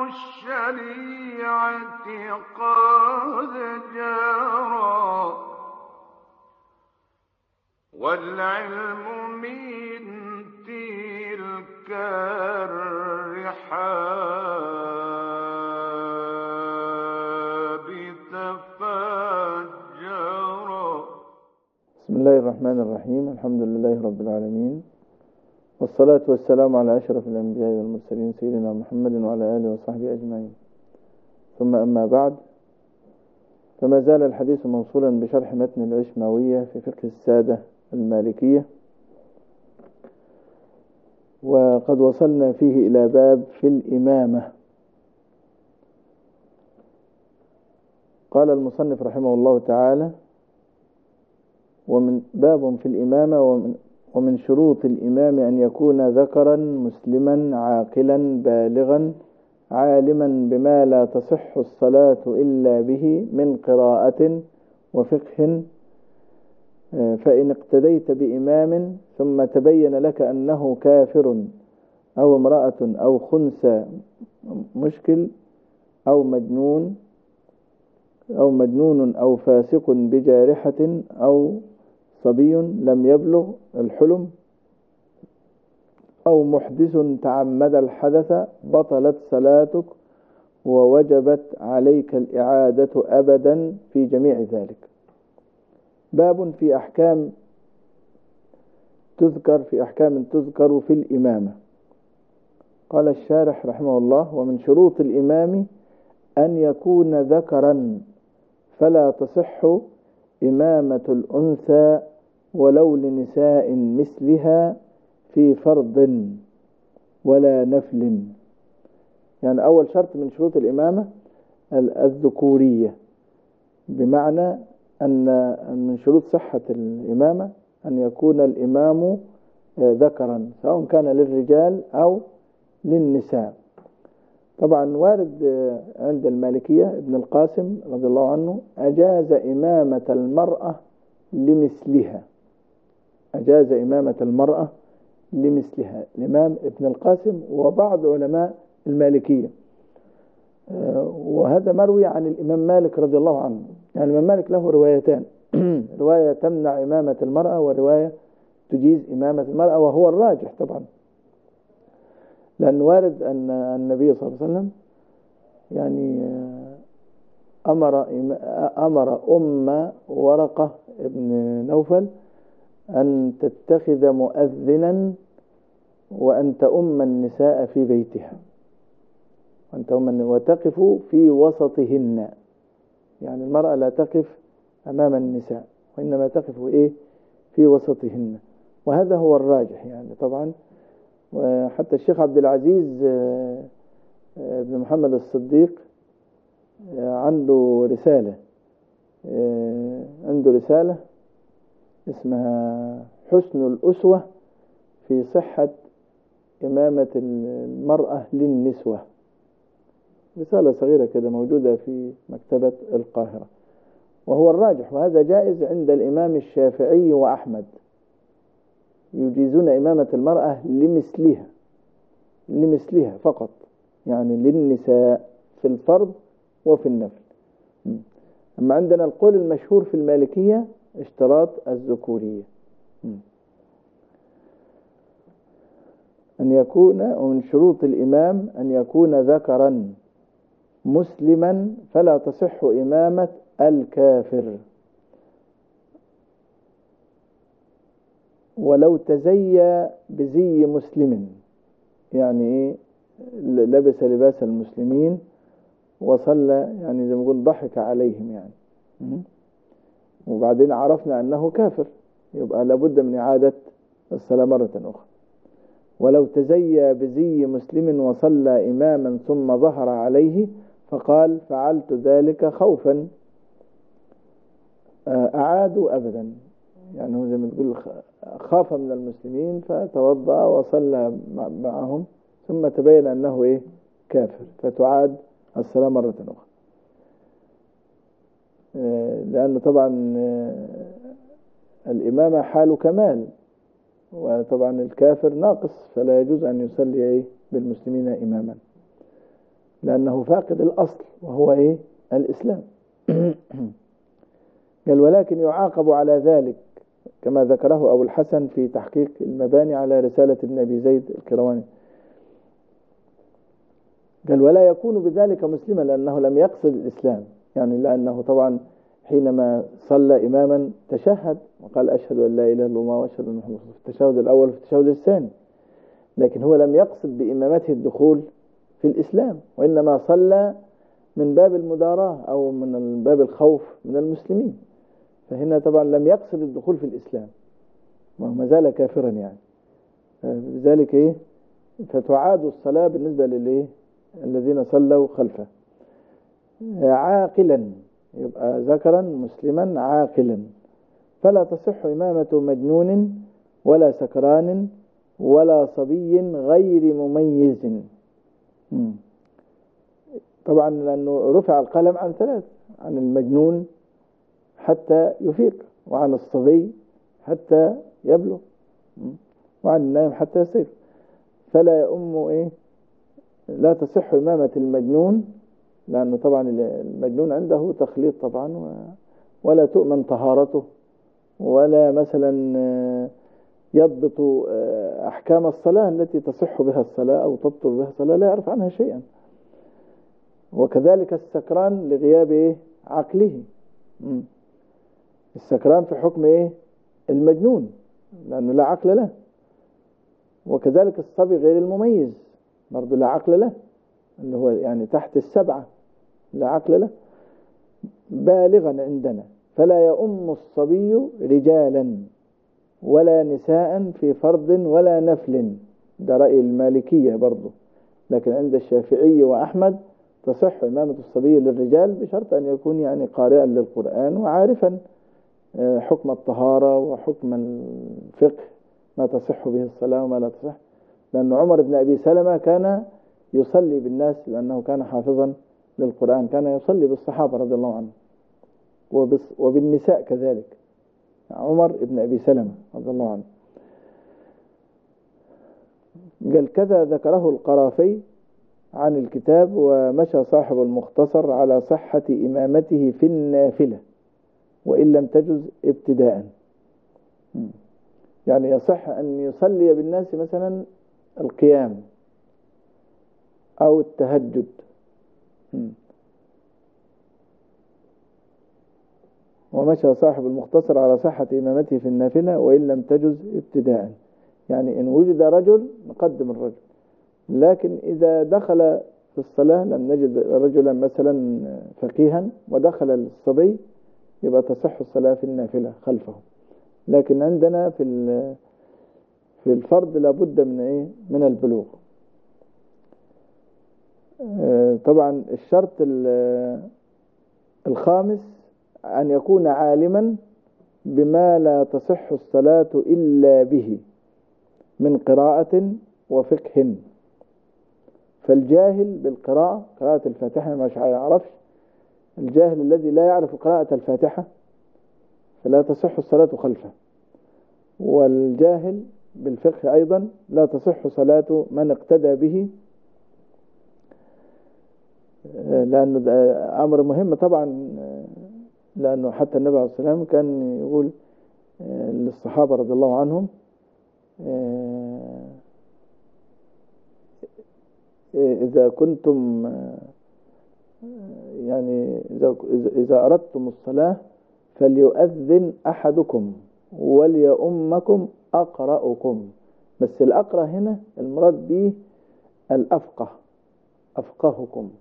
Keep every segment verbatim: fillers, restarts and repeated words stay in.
الشريعة قد جرى، والعلم من تلك الرحاب تفجرا. بسم الله الرحمن الرحيم. الحمد لله رب العالمين، والصلاة والسلام على أشرف الأنبياء والمرسلين سيدنا محمد وعلى آله وصحبه أجمعين، ثم أما بعد، فما زال الحديث موصولا بشرح متن العشماوية في فقه السادة المالكية، وقد وصلنا فيه إلى باب في الإمامة. قال المصنف رحمه الله تعالى: ومن باب في الإمامة ومن, ومن شروط الإمام أن يكون ذكرا مسلما عاقلا بالغا عالما بما لا تصح الصلاة إلا به من قراءة وفقه، فإن اقتديت بإمام ثم تبين لك أنه كافر أو امرأة أو خنثى مشكل أو مجنون أو مجنون أو فاسق بجارحة أو صبي لم يبلغ الحلم أو محدث تعمد الحدث، بطلت صلاتك ووجبت عليك الإعادة أبدا في جميع ذلك. باب في أحكام تذكر في أحكام تذكر في الإمامة. قال الشارح رحمه الله: ومن شروط الإمام أن يكون ذكرا، فلا تصح إمامة الأنثى ولو لنساء مثلها في فرض ولا نفل. يعني أول شرط من شروط الإمامة الذكورية، بمعنى أن من شروط صحة الإمامة أن يكون الإمام ذكرا، سواء كان للرجال أو للنساء. طبعا وارد عند المالكية ابن القاسم رضي الله عنه أجاز إمامة المرأة لمثلها، أجاز إمامة المرأة لمثلها الإمام ابن القاسم وبعض علماء المالكية، وهذا مروي عن الإمام مالك رضي الله عنه. يعني الإمام مالك له روايتان، رواية تمنع إمامة المرأة ورواية تجيز إمامة المرأة، وهو الراجح طبعا، لأن وارد أن النبي صلى الله عليه وسلم يعني أمر أمر أم ورقة ابن نوفل أن تتخذ مؤذنا وأن تؤم النساء في بيتها، وأن تؤم وتقف في وسطهن. يعني المرأة لا تقف أمام النساء، وإنما تقف إيه في وسطهن، وهذا هو الراجح يعني طبعا. وحتى الشيخ عبد العزيز ابن محمد الصديق عنده رسالة عنده رسالة اسمها حسن الأسوة في صحة إمامة المرأة للنسوة، رسالة صغيرة كده موجودة في مكتبة القاهرة، وهو الراجح، وهذا جائز عند الإمام الشافعي وأحمد، يجيزون إمامة المرأة لمثلها لمثلها فقط، يعني للنساء في الفرض وفي النفل. أما عندنا القول المشهور في المالكية اشتراط الذكورية، أن يكون ومن شروط الإمام أن يكون ذكرا مسلما، فلا تصح إمامة الكافر ولو تزيى بزي مسلم. يعني إيه؟ لبس لباس المسلمين وصلى، يعني زي ما نقول ضحك عليهم يعني، وبعدين عرفنا أنه كافر، يبقى لابد من إعادة الصلاة مرة أخرى. ولو تزيى بزي مسلم وصلى إماما ثم ظهر عليه فقال فعلت ذلك خوفا، أعادوا أبدا. يعني هو زي ما تقول خاف من المسلمين فتوضأ وصلى معهم، ثم تبين أنه إيه كافر، فتعاد الصلاة مرة أخرى، لأن طبعا الإمامة حال كمال، وطبعا الكافر ناقص، فلا يجوز أن يصلي إيه بالمسلمين إماما. لأنه فاقد الأصل وهو إيه؟ الإسلام. قال ولكن يعاقب على ذلك كما ذكره أبو الحسن في تحقيق المباني على رسالة ابن أبي زيد القيرواني. قال ولا يكون بذلك مسلما لأنه لم يقصد الإسلام، يعني لأنه طبعا حينما صلى إماما تشهد وقال أشهد أن لا إله إلا الله وأشهد أن محمدا رسول الله في التشهد الأول وفي التشهد الثاني، لكن هو لم يقصد بإمامته الدخول في الإسلام، وإنما صلى من باب المداراة أو من باب الخوف من المسلمين، فهنا طبعا لم يقصد الدخول في الإسلام وما زال كافرا يعني. لذلك إيه فتعاد الصلاة بالنسبة للإيه الذين صلوا خلفه. عاقلا يبقى ذكرا مسلما عاقلا، فلا تصح إمامة مجنون ولا سكران ولا صبي غير مميز. طبعا لأنه رفع القلم عن ثلاث، عن المجنون حتى يفيق، وعن الصبي حتى يبلغ، وعن النائم حتى يصير، فلا يؤم إيه لا تصح إمامة المجنون، لأنه طبعا المجنون عنده تخليط طبعا، ولا تؤمن طهارته، ولا مثلا يضبط أحكام الصلاة التي تصح بها الصلاة أو تبطل بها الصلاة، لا يعرف عنها شيئا. وكذلك السكران لغياب إيه عقله، السكران في حكم إيه المجنون لأنه لا عقل له. وكذلك الصبي غير المميز برضو لا عقل له، اللي هو يعني تحت السبعة لا عقل له، بالغا عندنا. فلا يؤم الصبي رجالا ولا نساء في فرض ولا نفل، ده رأي المالكية برضو، لكن عند الشافعي وأحمد تصح إمامة الصبي للرجال بشرط أن يكون يعني قارئا للقرآن وعارفا حكم الطهارة وحكم الفقه، ما تصح به الصلاة وما لا تصح. لأن عمر بن أبي سلمة كان يصلي بالناس لأنه كان حافظا للقرآن، كان يصلي بالصحابة رضي الله عنهم وبالنساء كذلك، عمر بن أبي سلمة رضي الله عنه. قال كذا ذكره القرافي عن الكتاب، ومشى صاحب المختصر على صحة إمامته في النافلة وإن لم تجز ابتداء، يعني يصح أن يصلي بالناس مثلا القيام أو التهجد، ومشى صاحب المختصر على صحة إمامته في النافلة وإن لم تجز ابتداء، يعني إن وجد رجل نقدم الرجل، لكن إذا دخل في الصلاة لم نجد رجلا مثلا فقيها ودخل الصبي يبقى تصح الصلاة في النافلة خلفه، لكن عندنا في في الفرض لابد من إيه من البلوغ. طبعا الشرط الخامس أن يكون عالما بما لا تصح الصلاة إلا به من قراءة وفقه، فالجاهل بالقراءة قراءة الفاتحة مش يعرفش، الجاهل الذي لا يعرف قراءة الفاتحة فلا تصح الصلاة خلفه، والجاهل بالفقه أيضا لا تصح صلاة من اقتدى به، لأنه أمر مهم طبعا، لأنه حتى النبي عليه الصلاة والسلام كان يقول للصحابة رضي الله عنهم إذا كنتم يعني إذا أردتم الصلاة فليؤذن أحدكم وليؤمكم أقرأكم، بس الأقرأ هنا المراد به الأفقه أفقهكم،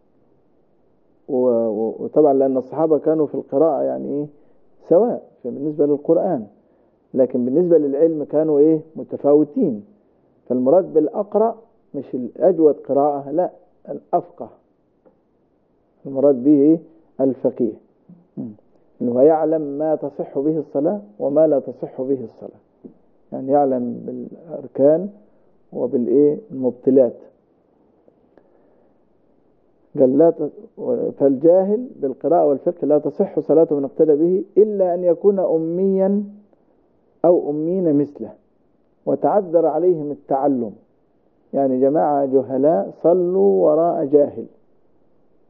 وطبعا لأن الصحابة كانوا في القراءة يعني سواء بالنسبة للقرآن، لكن بالنسبة للعلم كانوا إيه متفاوتين، فالمراد بالأقرأ مش الأجود قراءة، لا الأفقه، المراد به إيه الفقيه، إنه يعلم ما تصح به الصلاة وما لا تصح به الصلاة، يعني يعلم بالأركان وبالإيه المبطلات. قال لا ت... فالجاهل بالقراءة والفقه لا تصح صلاته من اقتدى به إلا أن يكون أميا أو أمين مثله وتعذر عليهم التعلم، يعني جماعة جهلاء صلوا وراء جاهل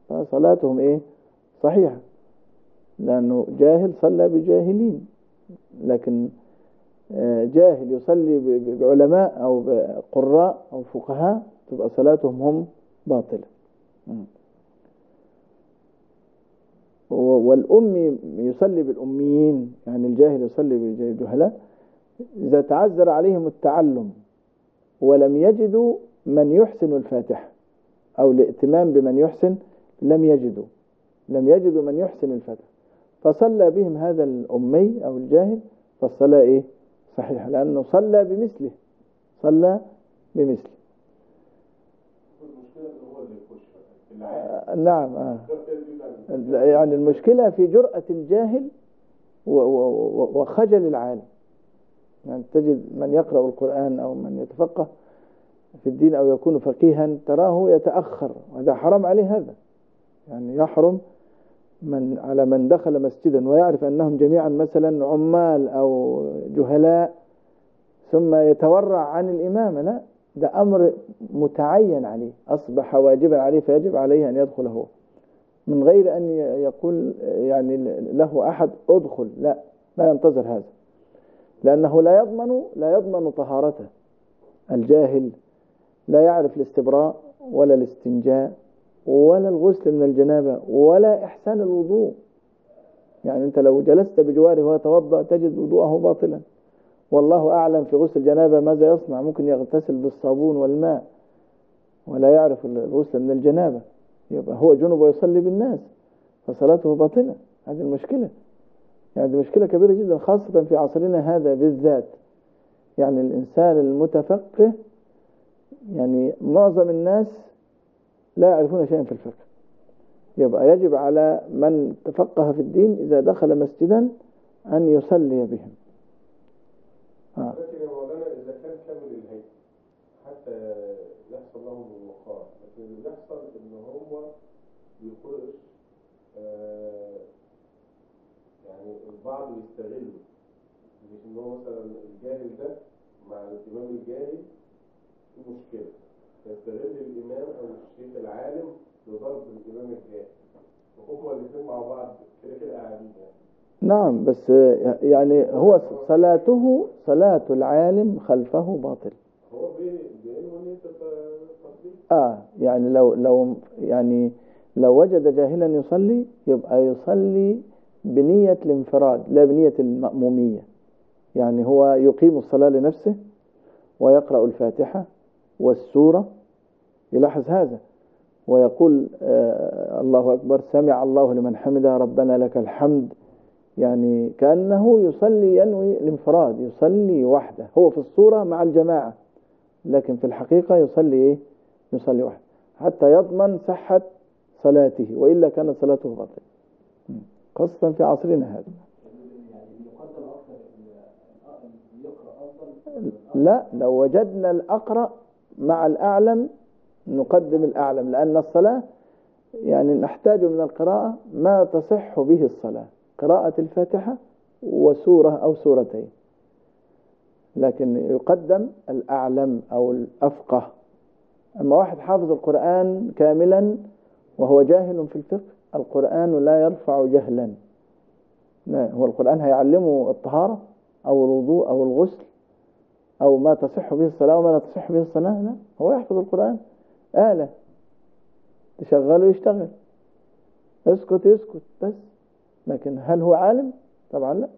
فصلاتهم إيه صحيحة، لأنه جاهل صلى بجاهلين. لكن جاهل يصلي بعلماء أو بقراء أو فقهاء تبقى صلاتهم هم باطلة. والأمي يصلي بالأميين، يعني الجاهل يصلي بالجهلاء، إذا تعذر عليهم التعلم ولم يجدوا من يحسن الفاتحة أو الائتمام بمن يحسن، لم يجدوا لم يجدوا من يحسن الفاتحة، فصلى بهم هذا الأمي أو الجاهل، فالصلاة إيه صحيحة، لأنه صلى بمثله صلى بمثله. آه نعم آه. يعني المشكلة في جرأة الجاهل وخجل العالم. يعني تجد من يقرأ القرآن أو من يتفقه في الدين أو يكون فقيها تراه يتأخر، وهذا حرام عليه. هذا يعني يحرم من على من دخل مسجدا ويعرف أنهم جميعا مثلا عمال أو جهلاء ثم يتورع عن الإمامة. لا، ده أمر متعين عليه، أصبح واجبا عليه، فيجب عليه أن يدخل هو من غير أن يقول يعني له أحد أدخل. لا، لا ينتظر هذا، لأنه لا يضمن لا يضمن طهارته. الجاهل لا يعرف الاستبراء ولا الاستنجاء ولا الغسل من الجنابة ولا إحسان الوضوء. يعني أنت لو جلست بجواره ويتوضأ تجد وضوءه باطلا، والله أعلم في غسل الجنابة ماذا يصنع. ممكن يغتسل بالصابون والماء ولا يعرف الغسل من الجنابة، يبقى هو جنب ويصلي بالناس فصلاته باطلة. هذه المشكلة، يعني دي مشكلة كبيرة جدا، خاصة في عصرنا هذا بالذات. يعني الإنسان المتفقه، يعني معظم الناس لا يعرفون شيئا في الفقه. يبقى يجب على من تفقه في الدين إذا دخل مسجدا أن يصلي بهم. آه. لكن يا مولانا إذا كان كامل الهيئة حتى يحصل لهم الوقار، لكن اللي بيحصل إن هو يخرج آه يعني البعض يستغله، مش إن هو مثلا الجاهل ده مع الإمام الجاهل في مشكلة، يستغل الإمام أو الشيخ العالم لضرب الإمام الجاهل، وهما الاثنين مع بعض كده كده قاعدين. نعم، بس يعني هو صلاته صلاة العالم خلفه باطل. هو بينه نية التطبيق. آه يعني لو لو يعني لو وجد جاهلا يصلي يبقى يصلي بنية الانفراد لا بنية المأمومية. يعني هو يقيم الصلاة لنفسه ويقرأ الفاتحة والسورة، يلاحظ هذا، ويقول آه الله أكبر، سمع الله لمن حمده، ربنا لك الحمد. يعني كأنه يصلي ينوي الانفراد، يصلي وحده، هو في الصورة مع الجماعة، لكن في الحقيقة يصلي إيه؟ يصلي وحده حتى يضمن صحة صلاته، وإلا كانت صلاته باطلة، خاصة في عصرنا هذا. لا، لو وجدنا الأقرأ مع الأعلم نقدم الأعلم، لأن الصلاة يعني نحتاج من القراءة ما تصح به الصلاة، قراءة الفاتحة وسورة أو سورتين، لكن يقدم الأعلم أو الأفقه. أما واحد حافظ القرآن كاملا وهو جاهل في الفقه، القرآن لا يرفع جهلا. لا، هو القرآن هيعلمه الطهارة أو الوضوء أو الغسل أو ما تصح به الصلاة وما لا تصح به الصلاة. لا، هو يحفظ القرآن آلة تشغله يشتغل، اسكت يسكت بس، لكن هل هو عالم؟ طبعا لا.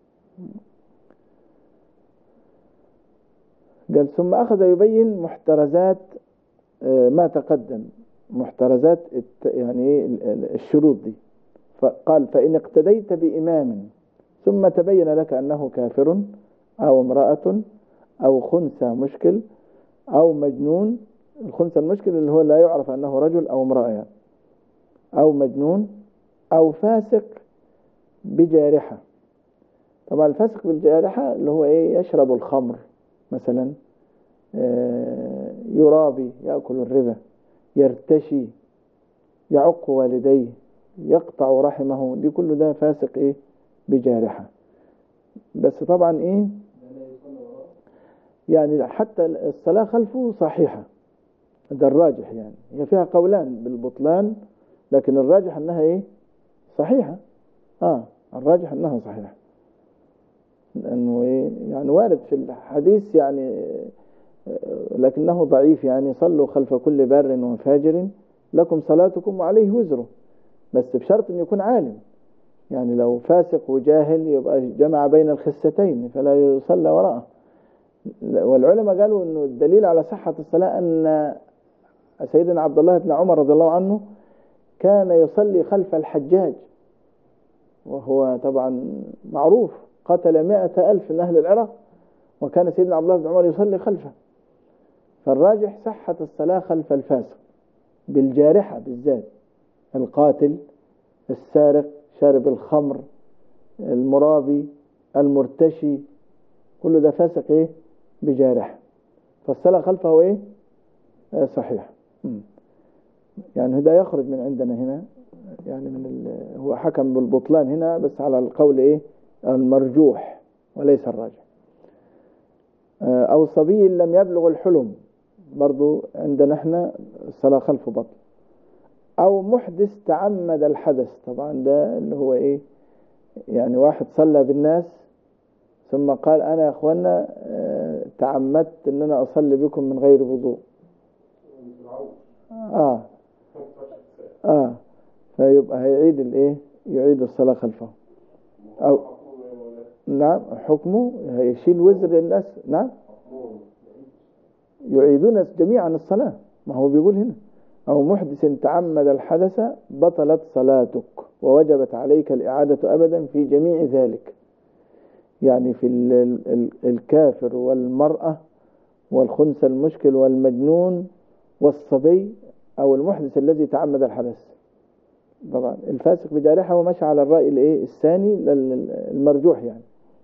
قال ثم أخذ يبين محترزات ما تقدم، محترزات يعني الشروط دي. فقال فإن اقتديت بإمام ثم تبين لك أنه كافر أو امرأة أو خنثى مشكل أو مجنون. الخنثى المشكل اللي هو لا يعرف أنه رجل أو امرأة، أو مجنون أو فاسق بجارحة. طبعا الفاسق بالجارحة اللي هو إيه؟ يشرب الخمر مثلا، يرابي، يأكل الربا، يرتشي، يعق والديه، يقطع رحمه، دي كله ده فاسق إيه؟ بجارحة. بس طبعا إيه يعني حتى الصلاة خلفه صحيحة، ده الراجح. يعني هي فيها قولان بالبطلان لكن الراجح أنها إيه صحيحة. آه الراجح أنها صحيحة، لأنه إيه يعني وارد في الحديث يعني، لكنه ضعيف يعني صلوا خلف كل بار وفاجر لكم صلاتكم وعليه وزره، بس بشرط أن يكون عالم. يعني لو فاسق وجاهل يبقى جمع بين الخستين فلا يصلى وراءه. والعلماء قالوا أنه الدليل على صحة الصلاة أن سيدنا عبد الله بن عمر رضي الله عنه كان يصلي خلف الحجاج، وهو طبعا معروف قتل مئة ألف من أهل العراق، وكان سيدنا عبد الله بن عمر يصلي خلفه. فالراجح صحة الصلاة خلف الفاسق بالجارحة بالذات، القاتل، السارق، شارب الخمر، المرابي، المرتشي، كل ده فاسق ايه بجارحة، فالصلاة خلفه ايه آه صحيح. يعني ده يخرج من عندنا هنا، يعني من هو حكم بالبطلان هنا بس على القول ايه المرجوح وليس الراجح. آه او صبي لم يبلغ الحلم، برضو عندنا احنا الصلاة خلفه بطل. او محدث تعمد الحدث، طبعا ده اللي هو ايه يعني واحد صلى بالناس ثم قال انا يا اخوانا اه تعمدت ان انا اصلي بكم من غير وضوء. اه اه فيبقى هيعيد الايه يعيد الصلاة خلفه. او نعم حكمه هيشيل وزر الناس. نعم يعيدون جميعا الصلاة، ما هو بيقول هنا أو محدث تعمد الحدث بطلت صلاتك ووجبت عليك الإعادة أبدا في جميع ذلك. يعني في الكافر والمرأة والخنثى المشكل والمجنون والصبي أو المحدث الذي تعمد الحدث. طبعا الفاسق بجارحة ومشى على الرأي الايه الثاني المرجوح يعني.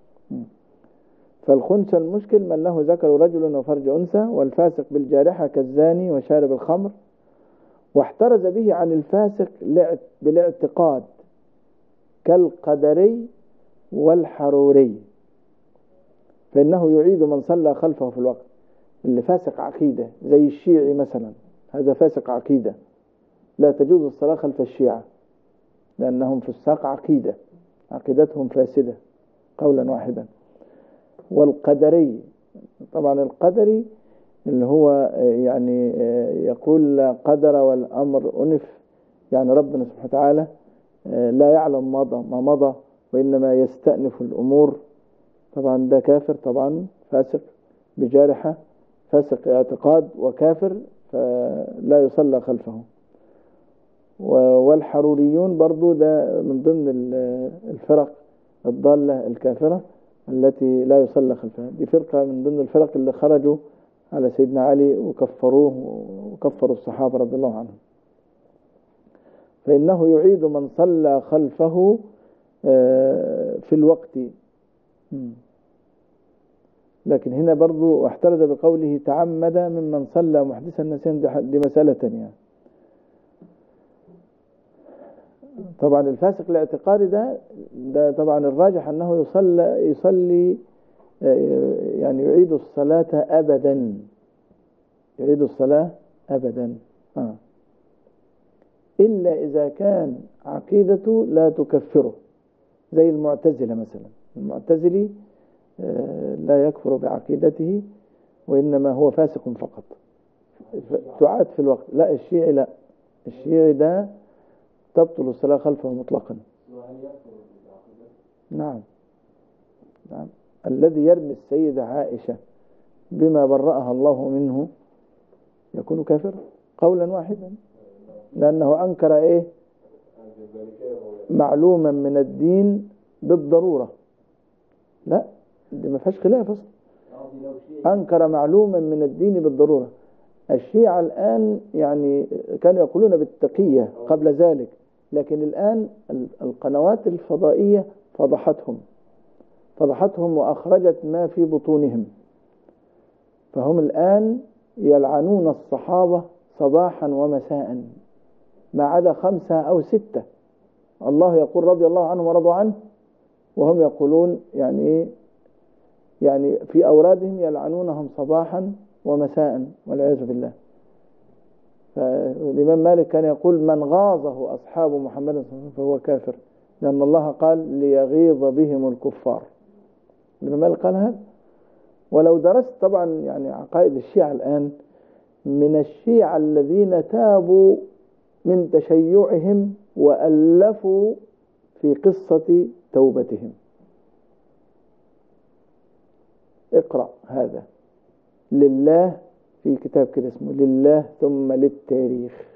فالخنثى المشكل من له ذكر رجل وفرج أنثى، والفاسق بالجارحة كالزاني وشارب الخمر. واحترز به عن الفاسق بالاعتقاد كالقدري والحروري، فإنه يعيد من صلى خلفه في الوقت. اللي فاسق عقيدة زي الشيعي مثلا، هذا فاسق عقيدة، لا تجوز الصلاة خلف الشيعة لأنهم فساق عقيدة، عقيدتهم فاسدة قولا واحدا. والقدري، طبعا القدري اللي هو يعني يقول لا قدر والأمر أنف، يعني ربنا سبحانه وتعالى لا يعلم مضى ما مضى وإنما يستأنف الأمور. طبعا ده كافر، طبعا فاسق بجارحة، فاسق اعتقاد وكافر، فلا يصلى خلفه. والحروريون برضو ده من ضمن الفرق الضالة الكافرة التي لا يصلى خلفها. دي فرقة من ضمن الفرق اللي خرجوا على سيدنا علي وكفروه وكفروا الصحابة رضي الله عنهم. فإنه يعيد من صلى خلفه في الوقت. لكن هنا برضو احترز بقوله تعمد ممن صلى محدثا نسيا، دي مسألة تانية. طبعا الفاسق الاعتقادي ده ده طبعا الراجح أنه يصلي يصلي يعني يعيد الصلاة أبدا، يعيد الصلاة أبدا آه. إلا إذا كان عقيدته لا تكفره، زي المعتزلة مثلا. المعتزلي لا يكفر بعقيدته وإنما هو فاسق فقط، تعاد في الوقت. لا الشيعي لا، الشيعي ده تبطل الصلاة خلفه مطلقا. نعم نعم. الذي يرمي السيدة عائشة بما برأها الله منه يكون كافر قولا واحدا، لأنه أنكر إيه معلوما من الدين بالضرورة. لا دي ما فيهاش خلاف أصلا، أنكر معلوما من الدين بالضرورة. الشيعة الآن يعني كانوا يقولون بالتقية قبل ذلك، لكن الآن القنوات الفضائية فضحتهم فضحتهم وأخرجت ما في بطونهم، فهم الآن يلعنون الصحابة صباحا ومساء ما عدا خمسة أو ستة. الله يقول رضي الله عنهم ورضوا عنه، وهم يقولون يعني يعني في أورادهم يلعنونهم صباحا ومساء والعياذ بالله. فالإمام مالك كان يقول من غاظه أصحاب محمد صلى الله عليه وسلم فهو كافر، لأن الله قال ليغيظ بهم الكفار. الإمام مالك قال هذا. ولو درست طبعا يعني عقائد الشيعة الآن، من الشيعة الذين تابوا من تشيعهم وألفوا في قصة توبتهم. اقرأ هذا لله، في كتاب كده اسمه لله ثم للتاريخ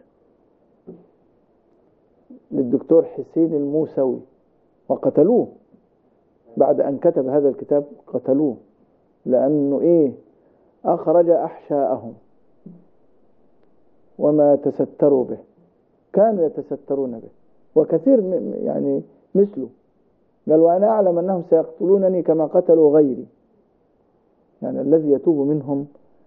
للدكتور حسين الموسوي، وقتلوه بعد أن كتب هذا الكتاب، قتلوه لأنه إيه أخرج أحشاءهم وما تستروا به، كانوا يتسترون به، وكثير يعني مثله قال وأنا أعلم أنهم سيقتلونني كما قتلوا غيري. يعني الذي يتوب منهم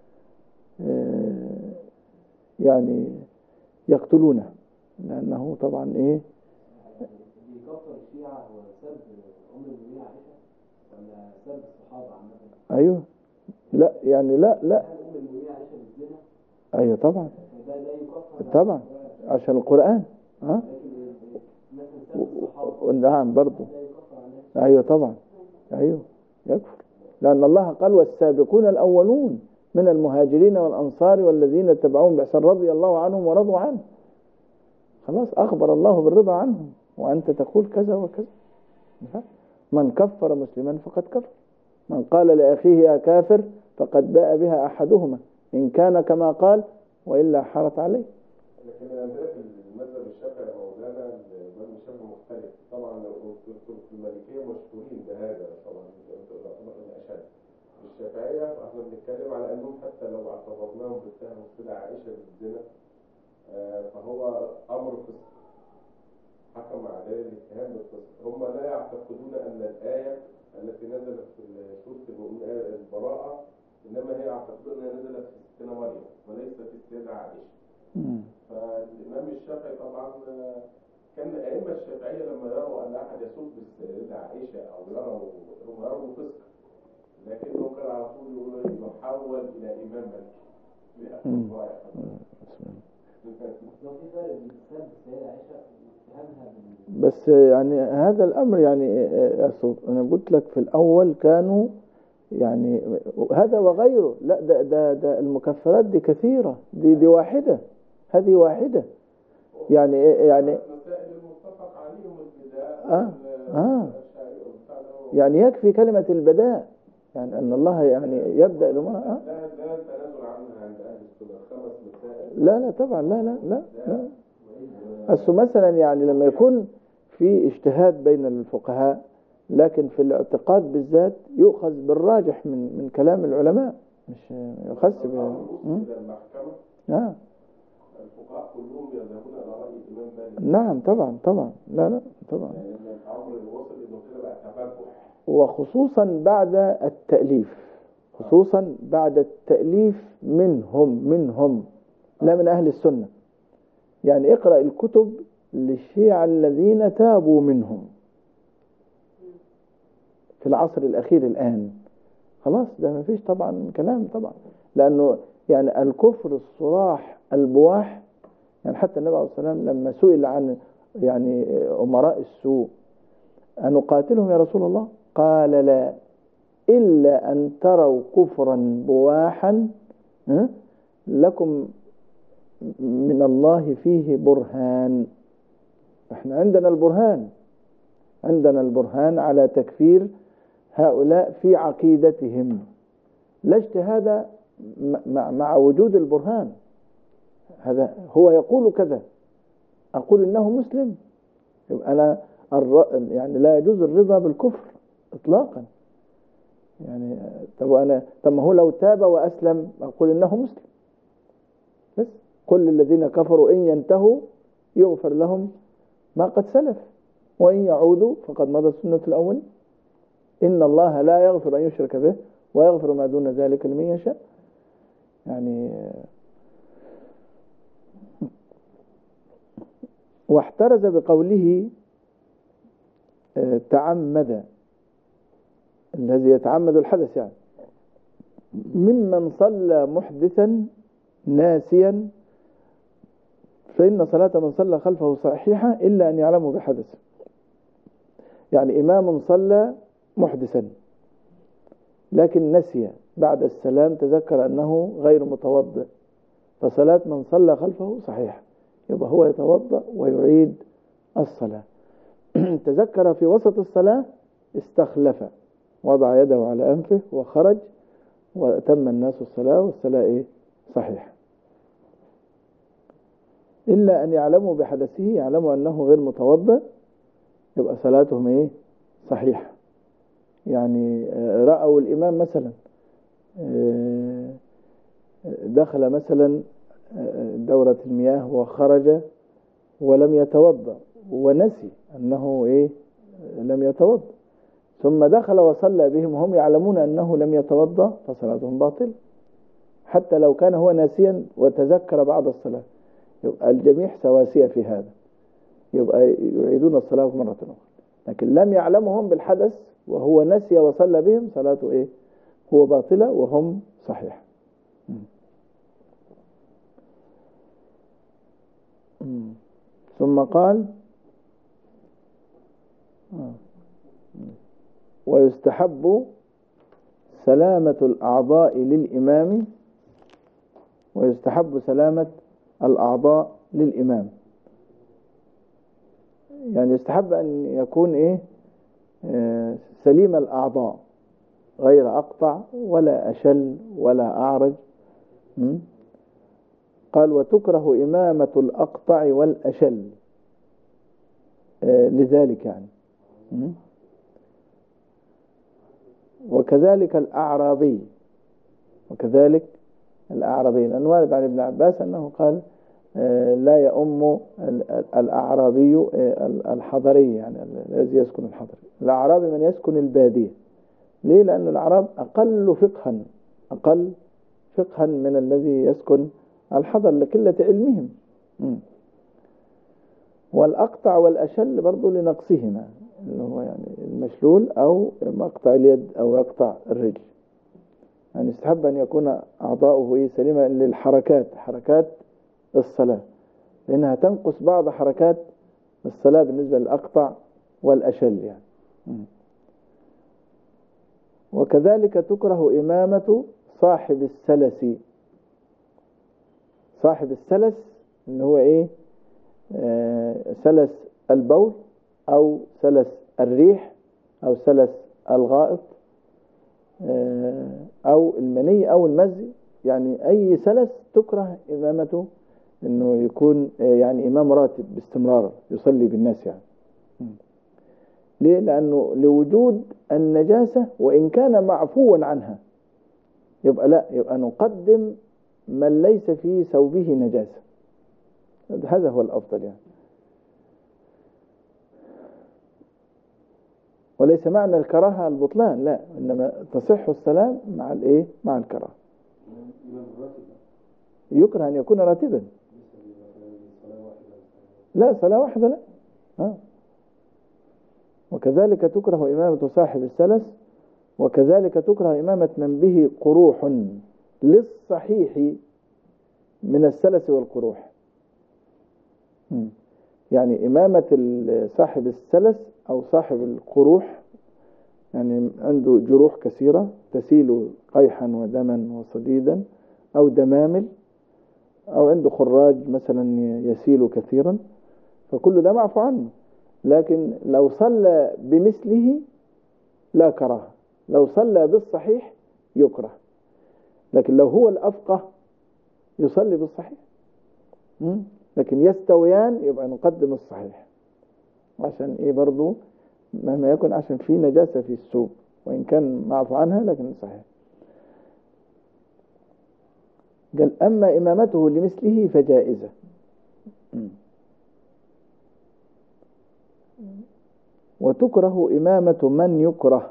يعني يقتلونه، لأنه طبعا إيه بيكفر الشيعة هو سب أم المؤمنين عائشة ولا سب الصحابة عامة؟ أيوه لا يعني لا لا أم المؤمنين عائشة بالزنا؟ أيوه طبعا ده لا يكفر طبعا عشان القرآن. ها مثلا سب الصحابة نعم برضو لا يكفر عنها. أيوه طبعا أيوه يكفر، لأن الله قال والسابقون الأولون من المهاجرين والأنصار والذين اتبعوهم بإحسان رضي الله عنهم ورضوا عنه. خلاص أخبر الله بالرضا عنهم، وأنت تقول كذا وكذا. من كفر مسلما فقد كفر، من قال لأخيه يا كافر فقد باء بها أحدهما إن كان كما قال وإلا حرت عليه. لكن عندنا في المذهب الشافعي يا مولانا المذهب الشافعي مختلف طبعا. في المالكية مشهورين بهذا طبعا، يعتبر الأشد. الشافعية احنا بنتكلم على أنهم حتى لو اعتبرناهم باتهموا سيدة عائشة بالزنا فهو أمر فسق، حكم عليه الاتهام بالفسق. هم لا يعتقدون أن الآية التي نزلت في سورة البراءة إنما هي يعتقدون أنها نزلت في ستنا مريم وليس في السيدة عائشة. فالإمام الشافعي طبعا كان الأئمة الشافعية لما يروا أن أحد يسب السيدة عائشة أو يروا هم يروا فسق، لكنه كان على طول يقول يحول إلى إمام مالك. بس يعني هذا الأمر يعني أنا قلت لك في الأول كانوا يعني هذا وغيره، لا ده ده ده المكفرات دي كثيرة، دي دي واحدة، هذه واحدة يعني يعني آه آه يعني يكفي كلمة البداء، يعني أن الله يعني يبدأ الأمور. آه لا لا طبعا لا لا لا لا أصل مثلا يعني لما يكون في اجتهاد بين الفقهاء، لكن في الاعتقاد بالذات يؤخذ بالراجح من من كلام العلماء، مش يخص به. آه. الفقهاء كلهم يذهبون إلى رأي الإمام مالك. نعم طبعا طبعا لا لا طبعا. يعني الأمر اللي وصل إنه كده بقى تبجح. وخصوصا بعد التأليف، خصوصا بعد التأليف منهم منهم لا من أهل السنة. يعني اقرأ الكتب للشيعة الذين تابوا منهم في العصر الأخير الآن. خلاص ده ما فيش طبعا كلام طبعا، لأنه يعني الكفر الصراح البواح. يعني حتى النبي عليه الصلاة والسلام لما سئل عن يعني أمراء السوء أن نقاتلهم يا رسول الله، قال لا إلا أن تروا كفرا بواحا لكم من الله فيه برهان. احنا عندنا البرهان، عندنا البرهان على تكفير هؤلاء في عقيدتهم، لا اجتهاد مع وجود البرهان. هذا هو يقول كذا، أقول إنه مسلم، يبقى أنا يعني لا يجوز الرضا بالكفر إطلاقا. يعني طب أنا طب ما هو لو تاب وأسلم أقول إنه مسلم. بس كل الذين كفروا إن ينتهوا يغفر لهم ما قد سلف وإن يعودوا فقد مضت سنة الأولين. إن الله لا يغفر أن يشرك به ويغفر ما دون ذلك لمن يشاء. يعني واحترز بقوله تعمد، الذي يتعمد الحدث يعني ممن صلى محدثا ناسيا فإن صلاة من صلى خلفه صحيحة إلا أن يعلموا بحدث. يعني إمام صلى محدثا لكن نسي بعد السلام، تذكر أنه غير متوضئ، فصلاة من صلى خلفه صحيحة، يبقى هو يتوضأ ويعيد الصلاة. تذكر في وسط الصلاة استخلف، وضع يده على أنفه وخرج وأتم الناس الصلاة والصلاة إيه؟ صحيحة. إلا أن يعلموا بحدثه، يعلموا أنه غير متوضئ، يبقى صلاتهم إيه؟ صحيحة. يعني رأوا الإمام مثلا دخل مثلا دورة المياه وخرج ولم يتوضأ ونسي أنه إيه؟ لم يتوضأ، ثم دخل وصلى بهم وهم يعلمون أنه لم يتوضأ، فصلاتهم باطلة حتى لو كان هو ناسيا وتذكر بعد الصلاة. يبقى الجميع سواسية في هذا، يبقى يعيدون الصلاة مرة أخرى. لكن لم يعلمهم بالحدث وهو نسي وصلى بهم، صلاته إيه؟ هو باطلة وهم صحيح. ثم قال ويستحب سلامة الأعضاء للإمام، ويستحب سلامة الأعضاء للإمام، يعني يستحب أن يكون إيه؟ آه سليم الأعضاء، غير أقطع ولا أشل ولا أعرج. م? قال وتكره إمامة الأقطع والأشل آه لذلك يعني. م? وكذلك الأعرابي، وكذلك الأعرابي، لأن وارد عن ابن عباس أنه قال آه لا يؤم الأعرابي آه الحضري، يعني الذي يسكن الحضر. الأعرابي من يسكن البادية. ليه؟ لأن الأعراب أقل فقها، أقل فقها من الذي يسكن الحضر لقلة علمهم. م. والأقطع والأشل برضو لنقصهما، اللي هو يعني المشلول أو مقطع اليد أو يقطع الرجل. يعني يستحب أن يكون أعضاؤه سليمة للحركات، حركات الصلاة، لأنها تنقص بعض حركات الصلاة بالنسبة للأقطع والأشل يعني. م. وكذلك تكره إمامة صاحب السلس. صاحب السلس اللي هو إيه؟ آه سلس البول أو سلس الريح أو سلس الغائط آه أو المني أو المزي، يعني أي سلس تكره إمامته، إنه يكون آه يعني إمام راتب باستمرار يصلي بالناس يعني. ليه؟ لأنه لوجود النجاسة وإن كان معفوا عنها، يبقى لا، يبقى نقدم من ليس في ثوبه نجاسة، هذا هو الأفضل يعني. وليس معنى الكراهة البطلان، لا، إنما تصح الصلاة مع الإيه؟ مع الكراهة. يكره أن يكون راتبا، لا صلاة واحدة لا. ها. وكذلك تكره إمامة صاحب السلس، وكذلك تكره إمامة من به قروح للصحيح من السلس والقروح. يعني إمامة صاحب السلس أو صاحب القروح، يعني عنده جروح كثيرة تسيل قيحا ودما وصديدا أو دمامل، أو عنده خراج مثلا يسيل كثيرا، فكل ده معفو عنه. لكن لو صلى بمثله لا كراهة، لو صلى بالصحيح يكره. لكن لو هو الأفقه يصلي بالصحيح، لكن يستويان يبقى نقدم الصحيح. عشان إيه؟ برضو مهما يكن عشان في نجاسة في الثوب وإن كان معفو عنها لكن صحيح. قال أما إمامته لمثله فجائزة. وتكره إمامة من يكره،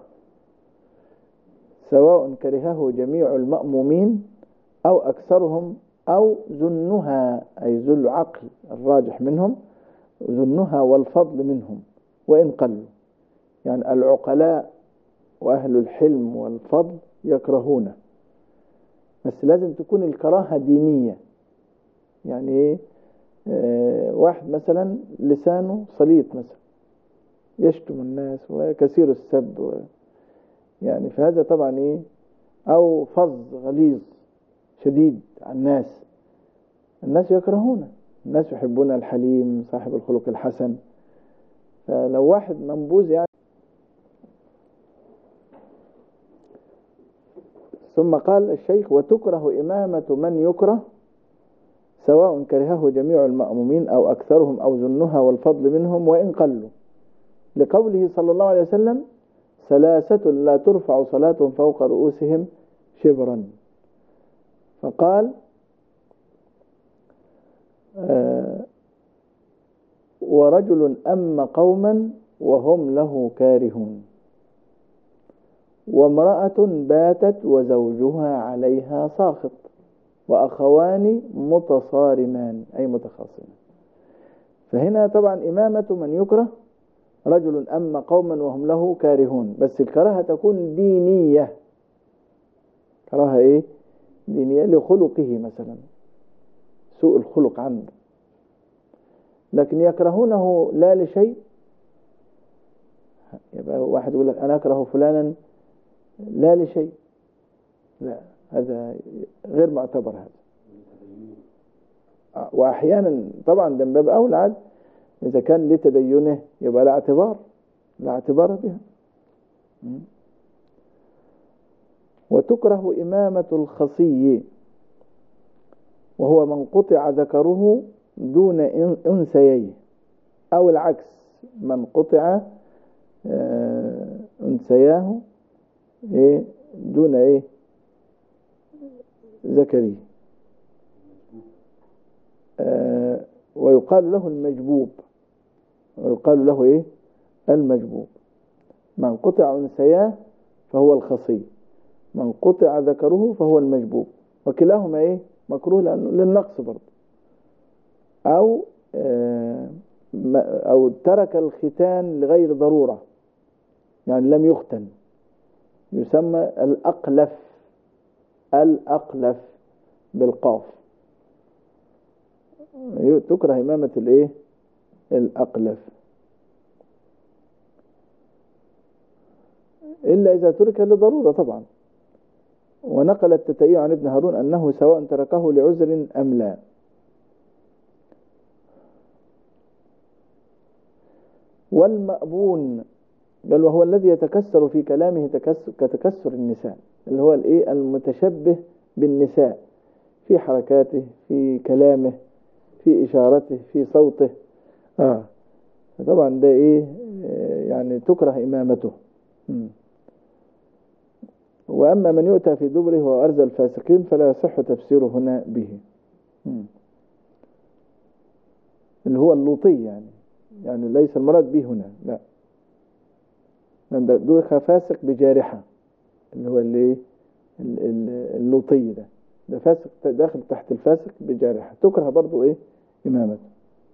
سواء كرهه جميع المأمومين أو أكثرهم أو ذنها، أي ذو العقل الراجح منهم، ذنها والفضل منهم وإن قلوا. يعني العقلاء وأهل الحلم والفضل يكرهونه، بس لازم تكون الكراهة دينية. يعني إيه؟ آه، واحد مثلا لسانه سليط مثلا يشتم الناس وكثير السب و... يعني فهذا طبعا ايه، او فظ غليظ شديد على الناس، الناس يكرهونه، الناس يحبون الحليم صاحب الخلق الحسن. فلو واحد منبوذ يعني. ثم قال الشيخ: وتكره إمامة من يكره سواء كرهه جميع المأمومين أو أكثرهم أو ذنها والفضل منهم وإن قلوا، لقوله صلى الله عليه وسلم: ثلاثة لا ترفع صلاتهم فوق رؤوسهم شبرا. فقال: آه ورجل أم قوما وهم له كارهون، وامرأة باتت وزوجها عليها ساخط، وأخوان متصارمان أي متخاصمان. فهنا طبعا إمامة من يكره رجل أم قوما وهم له كارهون، بس الكراهة تكون دينية، كراهة إيه؟ دينية لخلقه مثلا، سوء الخلق عنده، لكن يكرهونه لا لشيء. يبقى واحد يقول لك أنا أكره فلانا لا لشيء، لا، هذا غير معتبر هذا. وأحيانا طبعا ده من باب أولى عاد إذا كان لتدينه يبقى لا اعتبار، لا اعتبار بها. وتكره إمامة الخصي وهو من قطع ذكره دون أنثييه، أو العكس، من قطع أنثياه إيه دون إيه ذكري. آه ويقال له المجبوب، ويقال له إيه المجبوب. من قطع أنثياه فهو الخصي، من قطع ذكره فهو المجبوب، وكلاهما إيه مكروه لأنه للنقص برضه، أو آه أو ترك الختان لغير ضرورة، يعني لم يختن، يسمى الأقلف، الأقلف بالقاف، تكره إمامة الإيه الأقلف، إلا إذا ترك لضرورة طبعا. ونقل التتيع عن ابن هارون أنه سواء تركه لعذر أم لا. والمأبون بل وهو الذي يتكسر في كلامه تكسر كتكسر النساء، اللي هو الايه المتشبه بالنساء في حركاته، في كلامه، في إشارته، في صوته. اه طبعا ده ايه يعني تكره إمامته. م. وأما من يؤتى في دبره وأرذل الفاسقين فلا يصح تفسيره هنا به، م. اللي هو اللوطي، يعني يعني ليس المراد به هنا، لا، دوخ فاسق بجارحة، اللي هو اللي اللوطي ده ده فاسق داخل تحت الفاسق بجارحة، تكره برضو ايه إمامته.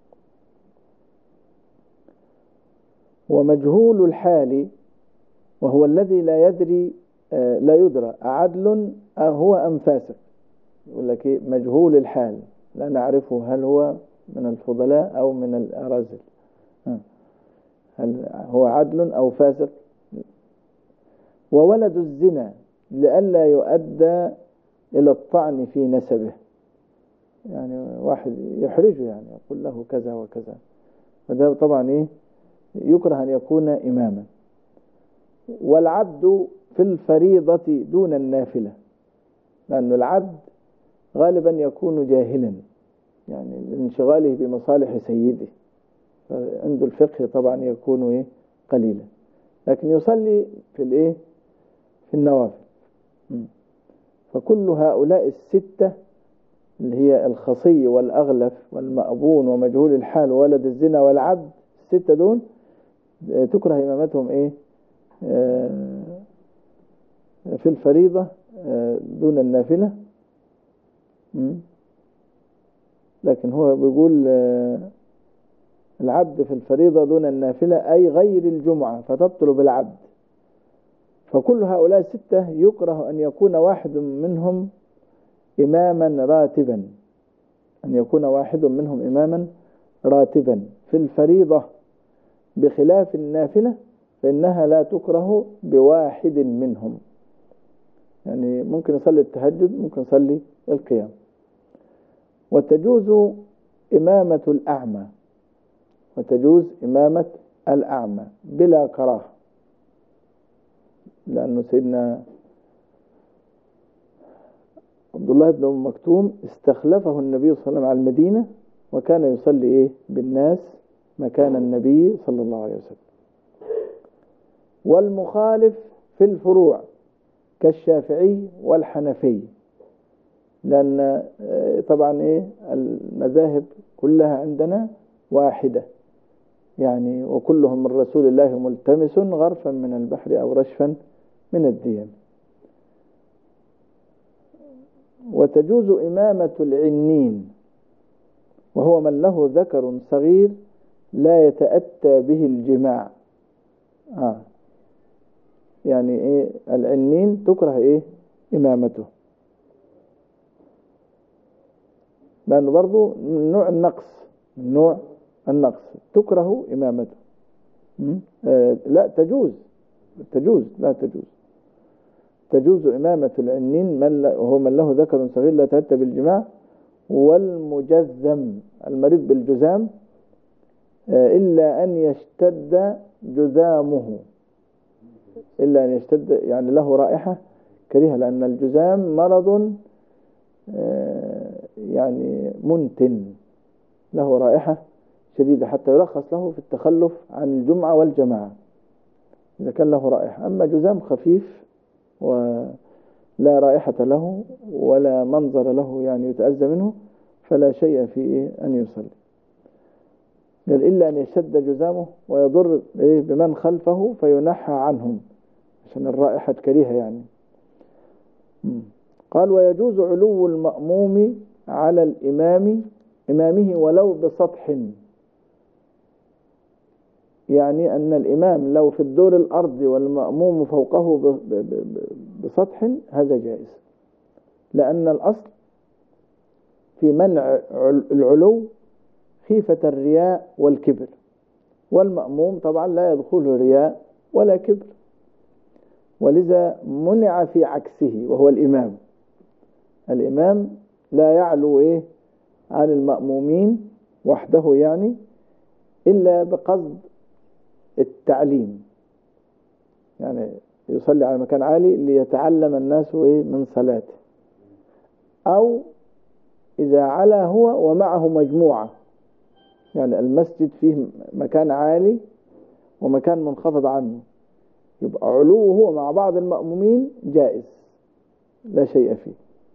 ومجهول الحال وهو الذي لا يدري آه لا يدرى أعدل هو أم فاسق. يقول لك ايه مجهول الحال، لا نعرفه هل هو من الفضلاء أو من الأراذل، هل هو عدل أو فاسق. وولد الزنا لئلا يؤدى إلى الطعن في نسبه، يعني واحد يحرجه، يعني يقول له كذا وكذا، فده طبعا إيه يكره أن يكون إماما. والعبد في الفريضة دون النافلة، لأن العبد غالبا يكون جاهلا، يعني لانشغاله بمصالح سيده، فعنده الفقه طبعا يكون إيه قليلا، لكن يصلي في الإيه في النوافل. فكل هؤلاء الستة اللي هي الخصي والأغلف والمأبون ومجهول الحال وولد الزنا والعبد، الستة دول تكره إمامتهم إيه آه في الفريضة آه دون النافلة. لكن هو بيقول آه العبد في الفريضة دون النافلة أي غير الجمعة فتبطل بالعبد. فكل هؤلاء الستة يكره أن يكون واحد منهم إماما راتبا، أن يكون واحد منهم إماما راتبا في الفريضة، بخلاف النافلة فإنها لا تكره بواحد منهم. يعني ممكن يصلي التهجد، ممكن يصلي القيام. وتجوز إمامة الأعمى، وتجوز إمامة الأعمى بلا كراهة، لأنه سيدنا عبد الله بن أم مكتوم استخلفه النبي صلى الله عليه وسلم على المدينة، وكان يصلي إيه بالناس مكان النبي صلى الله عليه وسلم. والمخالف في الفروع كالشافعي والحنفي، لأن طبعا إيه المذاهب كلها عندنا واحدة، يعني وكلهم من رسول الله ملتمس غرفا من البحر أو رشفا من الديم. وتجوز إمامة العنين، وهو من له ذكر صغير لا يتأتى به الجماع. آه. يعني إيه العنين تكره إيه إمامته، لأنه برضو من نوع النقص، من نوع النقص تكره إمامته. آه لا تجوز، تجوز لا تجوز تجوز إمامة العنين من هو من له ذكر صغير لا يتأتى بالجماع. والمجذم المريض بالجذام آه إلا أن يشتد جذامه، إلا أن يشتد يعني له رائحة كريهة، لأن الجذام مرض آه يعني منتن له رائحة شديدة، حتى يرخص له في التخلف عن الجمعة والجماعة إذا كان له رائحة. أما جذام خفيف ولا رائحة له ولا منظر له يعني يتأذى منه فلا شيء في أن يصلي. قال إلا أن يشتد جذامه ويضر بمن خلفه فينحى عنهم عشان الرائحة كريهة يعني. قال ويجوز علو المأموم على الإمام إمامه ولو بسطح، يعني أن الإمام لو في الدور الأرضي والمأموم فوقه بسطح هذا جائز، لأن الأصل في منع العلو خيفة الرياء والكبر، والمأموم طبعا لا يدخله رياء ولا كبر، ولذا منع في عكسه وهو الإمام. الإمام لا يعلو إيه عن المأمومين وحده يعني إلا بقصد التعليم، يعني يصلي على مكان عالي ليتعلم الناس إيه من صلاته، أو إذا علا هو ومعه مجموعة، يعني المسجد فيه مكان عالي ومكان منخفض عنه، يبقى علوه هو مع بعض المأمومين جائز لا شيء فيه.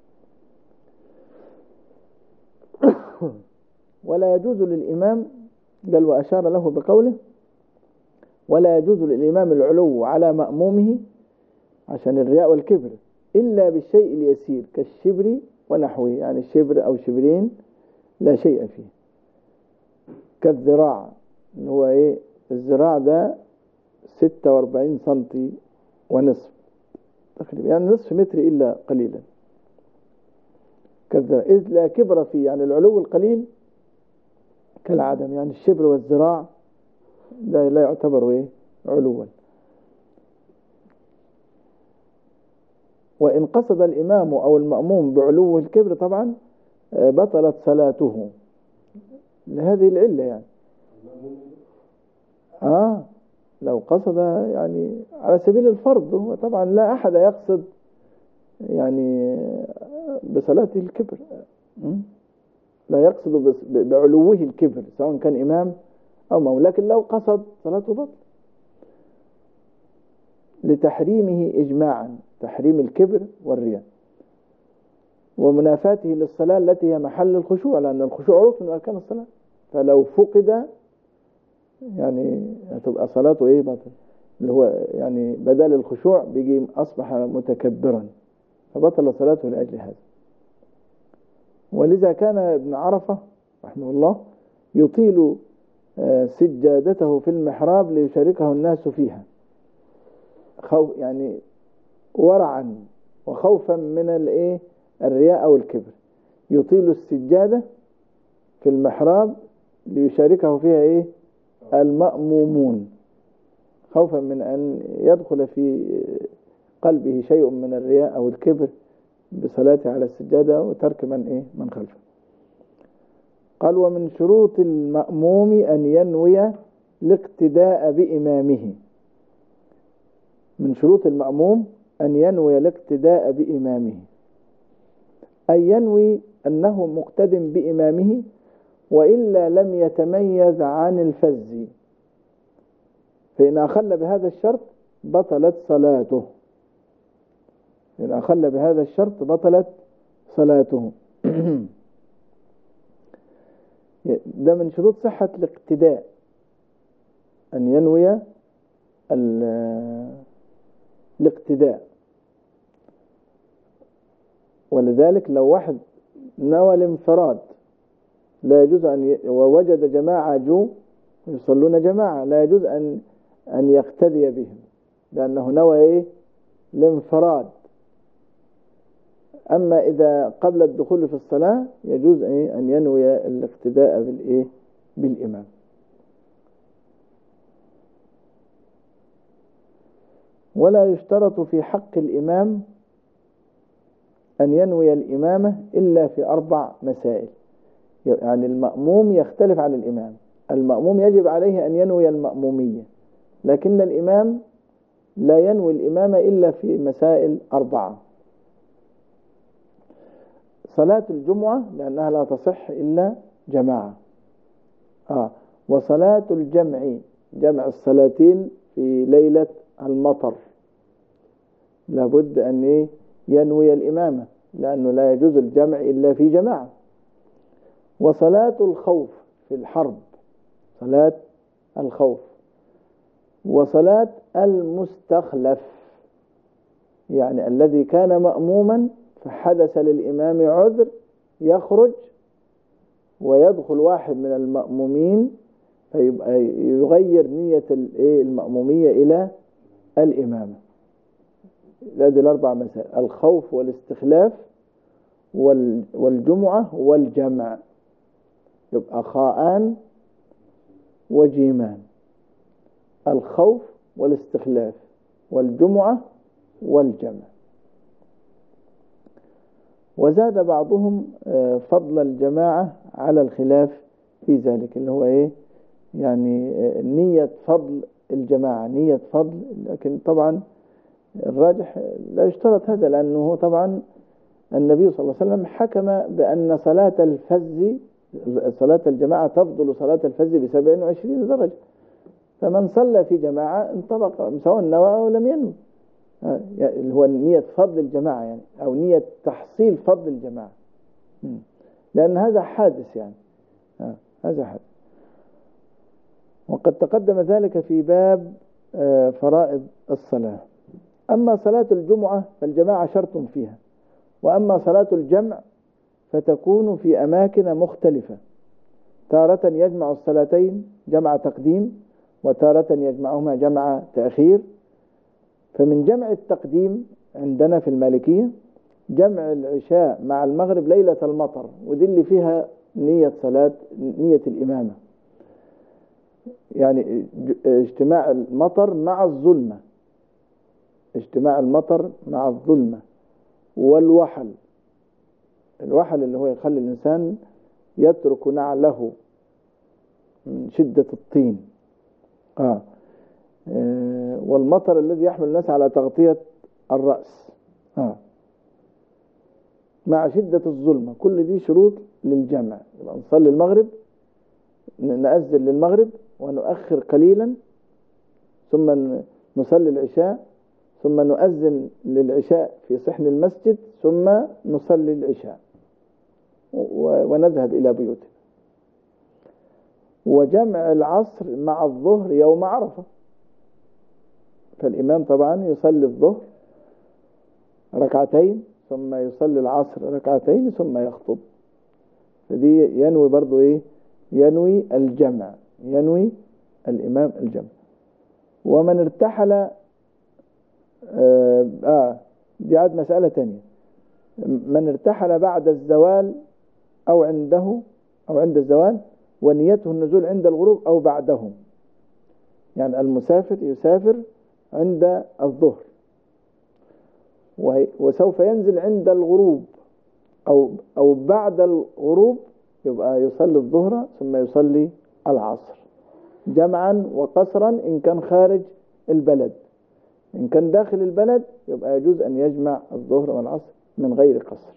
ولا يجوز للإمام، قال وأشار له بقوله ولا يجوز للإمام العلو على مأمومه عشان الرياء والكبر إلا بالشيء اليسير كالشبر ونحوه، يعني الشبر أو شبرين لا شيء فيه، كالذراع اللي هو إيه الذراع ده ستة وأربعين سنتي ونصف تقريبا، يعني نصف متر إلا قليلا، كالذراع إذ لا كبر فيه، يعني العلو القليل كالعدم، يعني الشبر والذراع لا, لا يعتبر إيه علوا. وإن قصد الإمام أو المأموم بعلو الكبر طبعا بطلت صلاته لهذه العلة، يعني آه لو قصد يعني على سبيل الفرض، وطبعا لا أحد يقصد يعني بصلاته الكبر، لا يقصد بعلوه الكبر سواء كان إمام أو مأموم، لكن لو قصد صلاته بطل لتحريمه إجماعا، تحريم الكبر والرياء ومنافاته للصلاة التي هي محل الخشوع، لأن الخشوع ركن من أركان الصلاة، فلو فقد يعني هتبقى صلاته إيه بطل، اللي هو يعني بدل الخشوع بيجي أصبح متكبرا فبطل صلاته لأجل هذا. ولذا كان ابن عرفة رحمه الله يطيل سجادته في المحراب ليشاركه الناس فيها، خوف يعني ورعا وخوفا من الايه الرياء او الكبر، يطيل السجادة في المحراب ليشاركه فيها إيه المأمومون، خوفا من أن يدخل في قلبه شيء من الرياء أو الكبر بصلاته على السجادة وترك من إيه من خلفه. قال ومن شروط المأموم أن ينوي الاقتداء بإمامه. من شروط المأموم أن ينوي الاقتداء بإمامه، أي ينوي أنه مقتد بإمامه وإلا لم يتميز عن الفز، فإن أخل بهذا الشرط بطلت صلاته. إن أخل بهذا الشرط بطلت صلاته. ده من شروط صحة الاقتداء أن ينوي الاقتداء. ولذلك لو واحد نوى الانفراد لا يجوز أن ي... ووجد جماعة جو يصلون جماعة لا يجوز أن أن يقتدي بهم لأنه نوى إيه الانفراد. أما إذا قبل الدخول في الصلاة يجوز إيه أن ينوي الاقتداء بالإيه بالإمام. ولا يشترط في حق الإمام أن ينوي الإمامة إلا في أربع مسائل. يعني المأموم يختلف عن الإمام. المأموم يجب عليه أن ينوي المأمومية، لكن الإمام لا ينوي الإمامة إلا في مسائل أربعة. صلاة الجمعة لأنها لا تصح إلا جماعة. آه. وصلاة الجمع، جمع الصلاتين في ليلة المطر، لابد أن ينوي الإمامة لأنه لا يجوز الجمع إلا في جماعة. وصلاة الخوف في الحرب، صلاة الخوف. وصلاة المستخلف، يعني الذي كان مأموما فحدث للإمام عذر يخرج ويدخل واحد من المأمومين فيبقى يغير نية المأمومية إلى الإمامة. هذه الأربع مسائل: الخوف والاستخلاف والجمعة والجمع، يبقى خاءان وجيمان: الخوف والاستخلاف والجمعة والجمع. وزاد بعضهم فضل الجماعة على الخلاف في ذلك، اللي هو إيه يعني نية فضل الجماعة، نية فضل. لكن طبعا الراجح لا يشترط هذا، لأنه طبعا النبي صلى الله عليه وسلم حكم بأن صلاة الفز، صلاة الجماعة تفضل صلاة الفز بسبع وعشرين درجة، فمن صلى في جماعة انطبق سواء نوى أو لم ينوي، اللي هو نية فضل الجماعة يعني، أو نية تحصيل فضل الجماعة، لأن هذا حادث يعني هذا حادث. وقد تقدم ذلك في باب فرائض الصلاة. أما صلاة الجمعة فالجماعة شرط فيها، وأما صلاة الجمع فتكون في أماكن مختلفة، تارة يجمع الصلاتين جمع تقديم، وتارة يجمعهما جمع تأخير. فمن جمع التقديم عندنا في المالكية جمع العشاء مع المغرب ليلة المطر، ودي اللي فيها نية صلاة نية الإمامة، يعني اجتماع المطر مع الظلمة، اجتماع المطر مع الظلمة. والوحل، الوحل اللي هو يخلي الإنسان يترك نعله من شدة الطين. آه. آه. والمطر الذي يحمل الناس على تغطية الرأس آه. مع شدة الظلمة. كل دي شروط للجمع. يبقى نصلي المغرب، نأذن للمغرب ونؤخر قليلا، ثم نصلي العشاء، ثم نؤذن للعشاء في صحن المسجد، ثم نصلي العشاء ونذهب إلى بيوتنا. وجمع العصر مع الظهر يوم عرفة، فالإمام طبعا يصلي الظهر ركعتين ثم يصلي العصر ركعتين ثم يخطب، فدي ينوي برضو إيه ينوي الجمع، ينوي الإمام الجمع. ومن ارتحل آه, آه دي عاد مسألة تانية. من ارتحل بعد الزوال أو عنده أو عند الزوال، ونيته النزول عند الغروب أو بعده. يعني المسافر يسافر عند الظهر وسوف ينزل عند الغروب أو أو بعد الغروب، يبقى يصلي الظهر ثم يصلي العصر جمعا وقصرا إن كان خارج البلد. إن كان داخل البلد يبقى يجوز أن يجمع الظهر والعصر من غير قصر.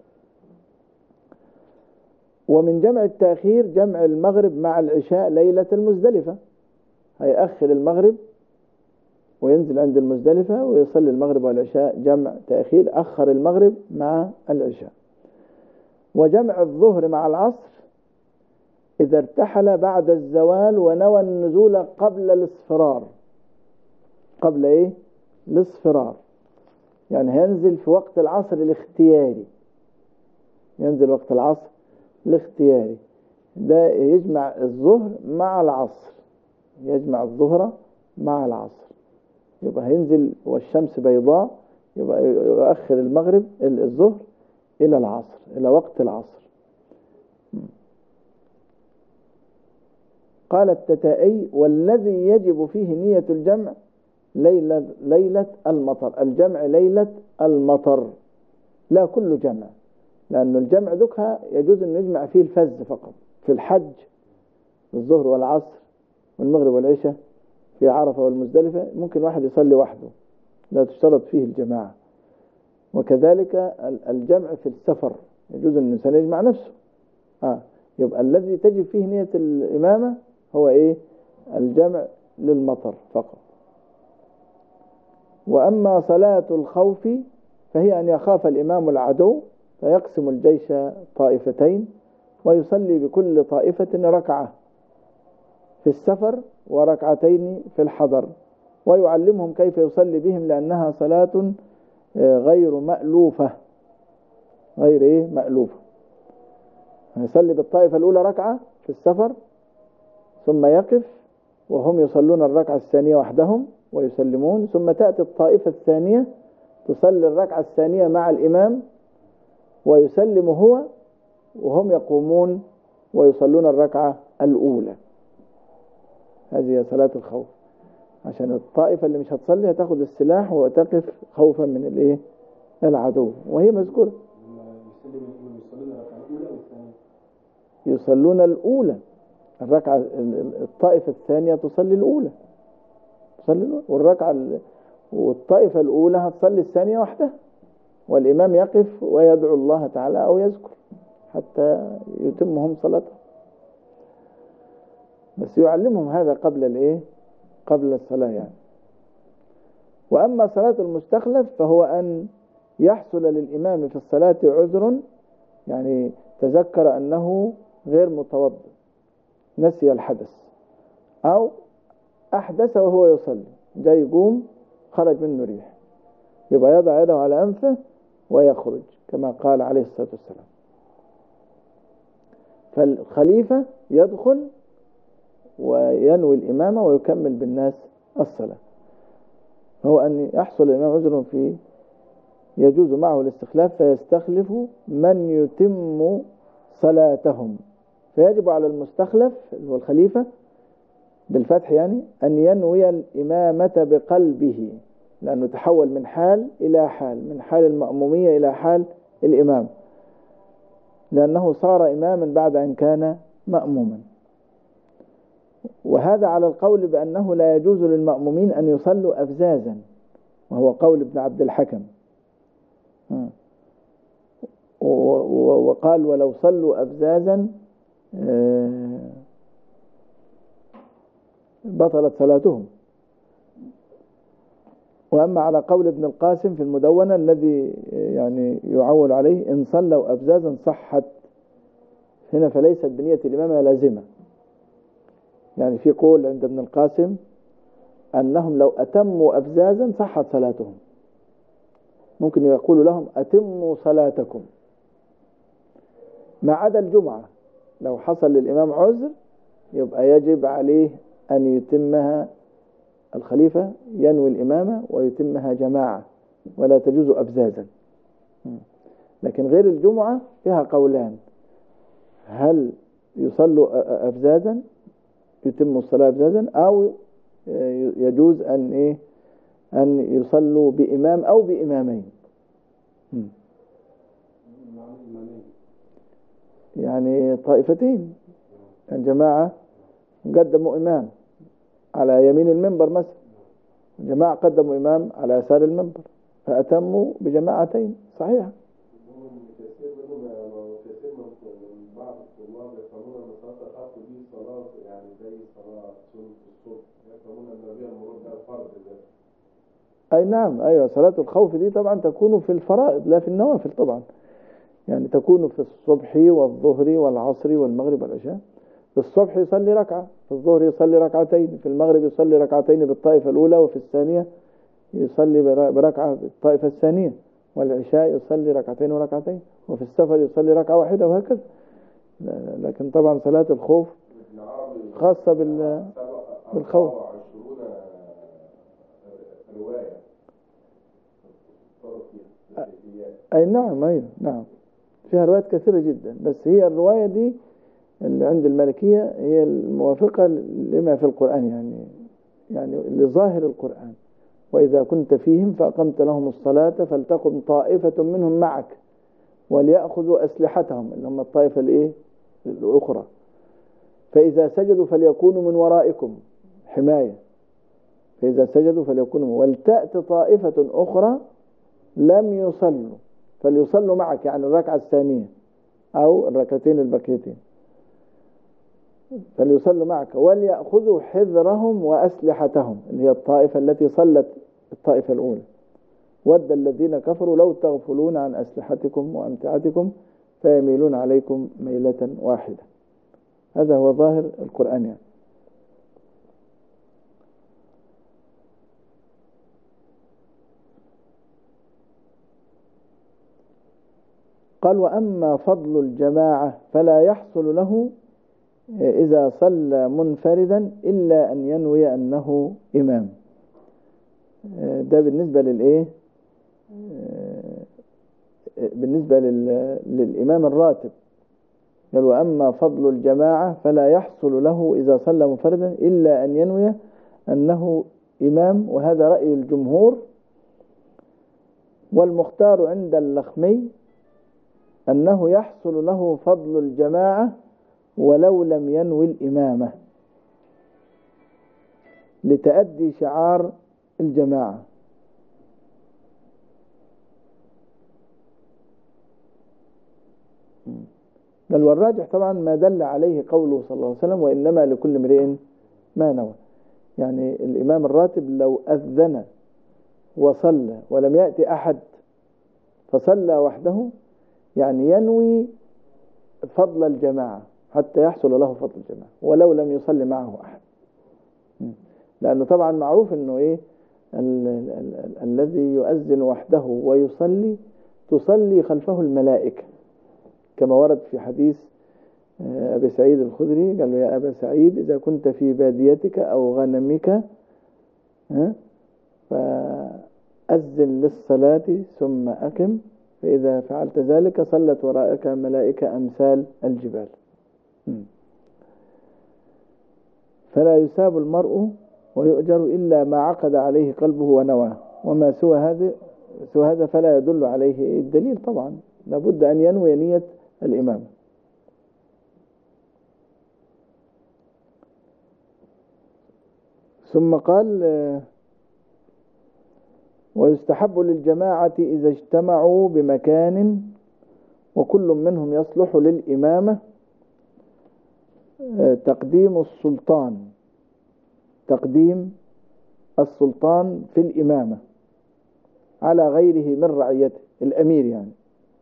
ومن جمع التأخير جمع المغرب مع العشاء ليلة المزدلفة، هيأخر المغرب وينزل عند المزدلفة ويصلي المغرب والعشاء جمع تأخير، أخر المغرب مع العشاء. وجمع الظهر مع العصر إذا ارتحل بعد الزوال ونوى النزول قبل الاصفرار. قبل إيه؟ الاصفرار، يعني هينزل في وقت العصر الاختياري، ينزل وقت العصر الاختياري، ده يجمع الظهر مع العصر، يجمع الظهر مع العصر، يبقى هينزل والشمس بيضاء، يبقى يؤخر المغرب الظهر إلى العصر، إلى وقت العصر. قال التتائي: والذي يجب فيه نية الجمع ليلة, ليلة المطر. الجمع ليلة المطر لا كل جمع، لأن الجمع ذكها يجوز أن يجمع فيه الفز فقط. في الحج الظهر والعصر والمغرب والعشاء، في عرفة والمزدلفة ممكن واحد يصلي وحده، لا تشترط فيه الجماعة. وكذلك الجمع في السفر يجوز أن الإنسان يجمع نفسه. آه. يبقى الذي تجب فيه نية الإمامة هو إيه؟ الجمع للمطر فقط. وأما صلاة الخوف فهي أن يخاف الإمام العدو فيقسم الجيش طائفتين ويصلي بكل طائفة ركعة في السفر وركعتين في الحضر، ويعلمهم كيف يصلي بهم لأنها صلاة غير مألوفة. غير إيه؟ مألوفة. يصلي بالطائفة الأولى ركعة في السفر ثم يقف وهم يصلون الركعة الثانية وحدهم ويسلمون، ثم تأتي الطائفة الثانية تصلي الركعة الثانية مع الإمام ويسلم هو وهم يقومون ويصلون الركعة الأولى. هذه صلاة الخوف، عشان الطائفة اللي مش هتصلي هتاخد السلاح وتقف خوفا من الايه؟ العدو، وهي مذكورة. يصلون الأولى الركعة، الطائفة الثانية تصلي الأولى، تصلي الأولى والركعة والطائفة الأولى هتصلي الثانية وحدها، والإمام يقف ويدعو الله تعالى أو يذكر حتى يتمهم صلاته، بس يعلمهم هذا قبل الايه؟ قبل الصلاة يعني. وأما صلاة المستخلف فهو أن يحصل للإمام في الصلاة عذر، يعني تذكر أنه غير متوضئ، نسي الحدث، أو أحدث وهو يصلي، جاي يقوم خرج منه ريح، يبقى يضع يده على أنفه ويخرج كما قال عليه الصلاة والسلام. فالخليفة يدخل وينوي الإمامة ويكمل بالناس الصلاة. هو أن يحصل الإمام عذر في يجوز معه الاستخلاف فيستخلف من يتم صلاتهم، فيجب على المستخلف والخليفة بالفتح يعني أن ينوي الإمامة بقلبه، لأنه تحول من حال إلى حال، من حال المأمومية إلى حال الإمام، لأنه صار إماما بعد أن كان مأموما. وهذا على القول بأنه لا يجوز للمأمومين أن يصلوا أفزازا، وهو قول ابن عبد الحكم. وقال ولو صلوا أفزازا بطلت صلاتهم. وأما على قول ابن القاسم في المدونة الذي يعني يعول عليه إن صلوا أفزازا صحت، هنا فليست بنية الإمامة لازمة. يعني في قول عند ابن القاسم أنهم لو أتموا أفزازا صحت صلاتهم، ممكن يقول لهم أتموا صلاتكم، ما عدا الجمعة لو حصل للإمام عذر يبقى يجب عليه أن يتمها الخليفة، ينوي الإمامة ويتمها جماعة ولا تجوز أفزازا. لكن غير الجمعة فيها قولان، هل يصلوا أفزازا، يتم الصلاة أفزازا، أو يجوز أن إيه أن يصلوا بإمام أو بإمامين. يعني طائفتين، يعني جماعة قدموا إمام على يمين المنبر مثلا، جماعة قدموا إمام على يسار المنبر، فأتموا بجماعتين. صحيح. كثير منهم كثير من بعض الطلاب يفهمون ان صلاه الخوف دي صلاه يعني زي صلاه سنه الصبح، يفهمون ان بها المرور ده فرض ده. أي نعم، أيوة. صلاة الخوف دي طبعا تكون في الفرائض لا في النوافل طبعا، يعني تكون في الصبح والظهر والعصر والمغرب والعشاء. في الصبح يصلي ركعة، في الظهر يصلي ركعتين، في المغرب يصلي ركعتين بالطائفة الأولى، وفي الثانية يصلي بركعة بالطائفة الثانية، والعشاء يصلي ركعتين وركعتين، وفي السفر يصلي ركعة واحدة، وهكذا. لكن طبعا صلاة الخوف خاصة بال بالخوف. أي نعم، أي نعم، فيها روايات كثيرة جدا، بس هي الرواية دي اللي عند المالكية هي الموافقة لما في القرآن، يعني يعني لظاهر القرآن. وإذا كنت فيهم فأقمت لهم الصلاة فلتقم طائفة منهم معك وليأخذوا أسلحتهم، اللي هم الطائفة الإيه الأخرى، فإذا سجدوا فليكونوا من ورائكم حماية، فإذا سجدوا فليكونوا، ولتأت طائفة أخرى لم يصلوا فليصلوا معك، يعني الركعة الثانية أو الركعتين الباقيتين فليصلوا معك، وليأخذوا حذرهم وأسلحتهم، اللي هي الطائفة التي صلت الطائفة الأولى. ود الذين كفروا لو تغفلون عن أسلحتكم وأمتعتكم فيميلون عليكم ميلة واحدة. هذا هو ظاهر القرآن يعني. قال: وأما فضل الجماعة فلا يحصل له إذا صلى منفردا إلا أن ينوي أنه إمام. ده بالنسبة للإيه بالنسبة للإمام الراتب. قال: وأما فضل الجماعة فلا يحصل له إذا صلى منفردا إلا أن ينوي أنه إمام، وهذا رأي الجمهور. والمختار عند اللخمي أنه يحصل له فضل الجماعة ولو لم ينوي الإمامة، لتأدي شعار الجماعة. بل والراجح طبعا ما دل عليه قوله صلى الله عليه وسلم: وإنما لكل امرئ ما نوى. يعني الإمام الراتب لو أذن وصلى ولم يأتي أحد فصلى وحده، يعني ينوي فضل الجماعة حتى يحصل له فضل الجماعة ولو لم يصلي معه أحد. لأنه طبعا معروف أنه إيه ال ال ال الذي يؤذن وحده ويصلي تصلي خلفه الملائكة، كما ورد في حديث أبي سعيد الخدري. قال له: يا أبا سعيد، إذا كنت في باديتك أو غنمك فأذن للصلاة ثم أقم، فإذا فعلت ذلك صلت ورائك ملائكة أمثال الجبال. فلا يساب المرء ويؤجر إلا ما عقد عليه قلبه ونواه، وما سوى هذا سوى هذا فلا يدل عليه الدليل. طبعا لابد أن ينوي نية الإمام. ثم قال: ويستحب للجماعة إذا اجتمعوا بمكان وكل منهم يصلح للإمامة تقديم السلطان تقديم السلطان في الإمامة على غيره من رعيته، الأمير يعني.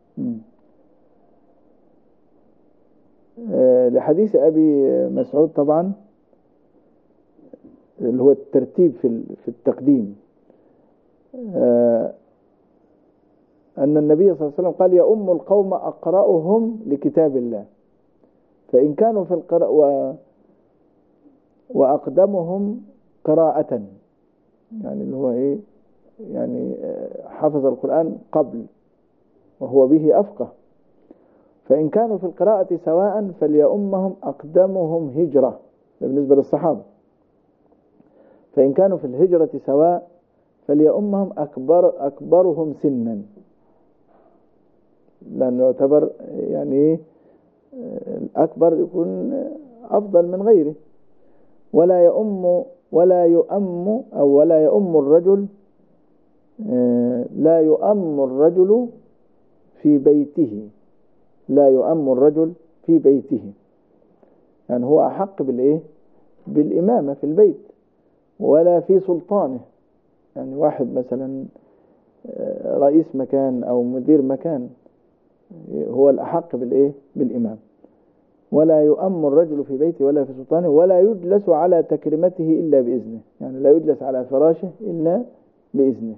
لحديث أبي مسعود طبعا، اللي هو الترتيب في التقديم، أن النبي صلى الله عليه وسلم قال: يؤم القوم أقرأهم لكتاب الله، فإن كانوا في القراءة و... وأقدمهم قراءة، يعني اللي هو إيه يعني حفظ القرآن قبل وهو به أفقه، فإن كانوا في القراءة سواء فليؤمهم أقدمهم هجرة، بالنسبة للصحابة. فإن كانوا في الهجرة سواء فليؤمهم أكبر أكبرهم سنا، لأنه يعتبر يعني الأكبر يكون أفضل من غيره. ولا يؤم ولا يؤم أو ولا يؤم الرجل لا يؤم الرجل في بيته، لا يؤم الرجل في بيته، يعني هو أحق بالإيه؟ بالإمامة في البيت، ولا في سلطانه. يعني واحد مثلا رئيس مكان أو مدير مكان هو الأحق بالإيه؟ بالإمام. ولا يؤم الرجل في بيته ولا في سلطانه، ولا يجلس على تكريمته إلا بإذنه، يعني لا يجلس على فراشه إلا بإذنه.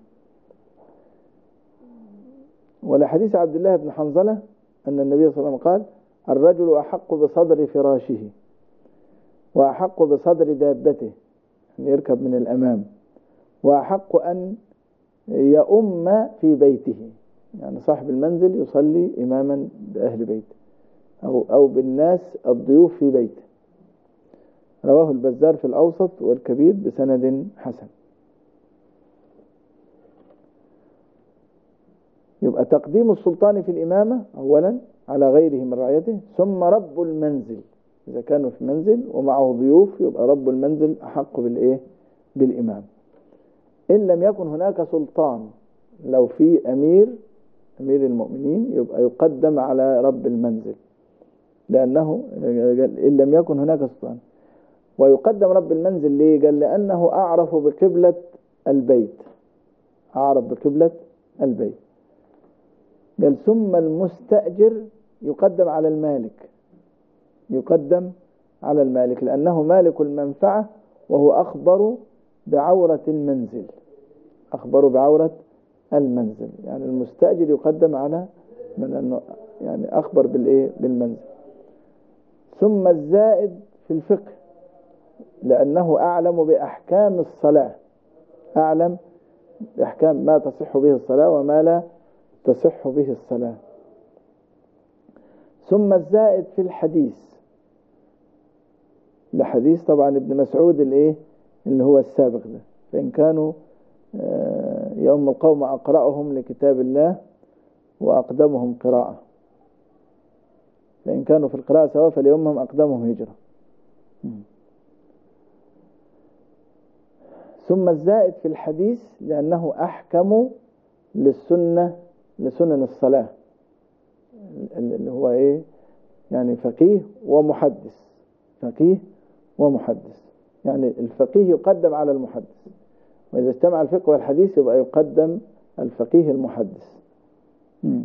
ولحديث عبد الله بن حنظلة أن النبي صلى الله عليه وسلم قال: الرجل أحق بصدر فراشه وأحق بصدر دابته، أن يركب من الأمام، وأحق أن يؤم في بيته، يعني صاحب المنزل يصلي إماما بأهل بيته أو أو بالناس الضيوف في بيته. رواه البزار في الأوسط والكبير بسند حسن. يبقى تقديم السلطان في الإمامة أولا على غيره من رعيته، ثم رب المنزل إذا كانوا في منزل ومعه ضيوف يبقى رب المنزل أحق بالإيه؟ بالإمام. إن لم يكن هناك سلطان، لو في أمير أمير المؤمنين يبقى يقدم على رب المنزل، لأنه إن لم يكن هناك سلطان. ويقدم رب المنزل ليه؟ قال لأنه أعرف بقبلة البيت، أعرف بقبلة البيت. قال ثم المستأجر يقدم على المالك، يقدم على المالك لأنه مالك المنفعة وهو أخبر بعورة المنزل، أخبر بعورة المنزل. يعني المستأجر يقدم على من أنه يعني أخبر بالإيه؟ بالمنزل. ثم الزائد في الفقه لأنه أعلم بأحكام الصلاة، أعلم بأحكام ما تصح به الصلاة وما لا تصح به الصلاة. ثم الزائد في الحديث، لحديث طبعا ابن مسعود الإيه؟ اللي هو السابق ده: فإن كانوا يوم القوم أقرأهم لكتاب الله وأقدمهم قراءة، فإن كانوا في القراءة سواء فليومهم أقدمهم هجرة. ثم الزائد في الحديث لأنه أحكم للسنة لسنن الصلاة، اللي هو إيه؟ يعني فقيه ومحدث، فقيه ومحدث، يعني الفقيه يقدم على المحدث، وإذا اجتمع الفقه والحديث يبقى يقدم الفقيه المحدث. م.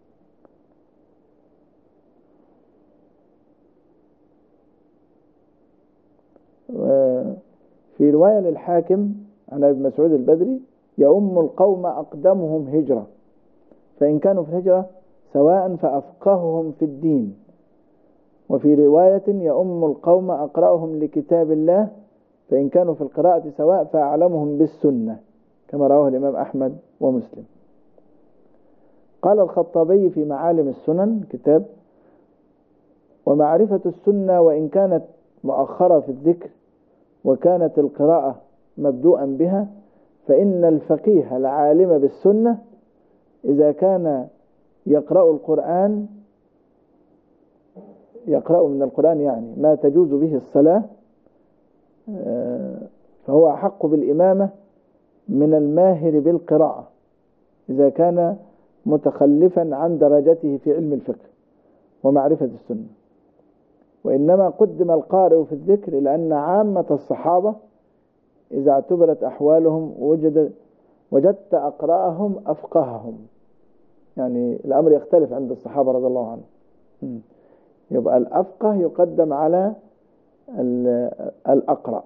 في رواية للحاكم عن ابن مسعود البدري: يؤم القوم أقدمهم هجرة، فإن كانوا في الهجرة سواء فأفقههم في الدين. وفي رواية: يؤم القوم أقرأهم لكتاب الله، فإن كانوا في القراءة سواء فأعلمهم بالسنة، كما رواه الإمام أحمد ومسلم. قال الخطابي في معالم السنن كتاب: ومعرفة السنة وإن كانت مؤخرة في الذكر وكانت القراءة مبدوءا بها، فإن الفقيه العالم بالسنة إذا كان يقرأ القرآن يقرأ من القرآن يعني ما تجوز به الصلاة، فهو أحق بالإمامة من الماهر بالقراءة إذا كان متخلفا عن درجته في علم الفقه ومعرفة السنة. وإنما قدم القارئ في الذكر لأن عامة الصحابة إذا اعتبرت أحوالهم وجد وجدت أقرأهم أفقههم، يعني الأمر يختلف عند الصحابة رضي الله عنهم، يبقى الأفقه يقدم على الأقرأ.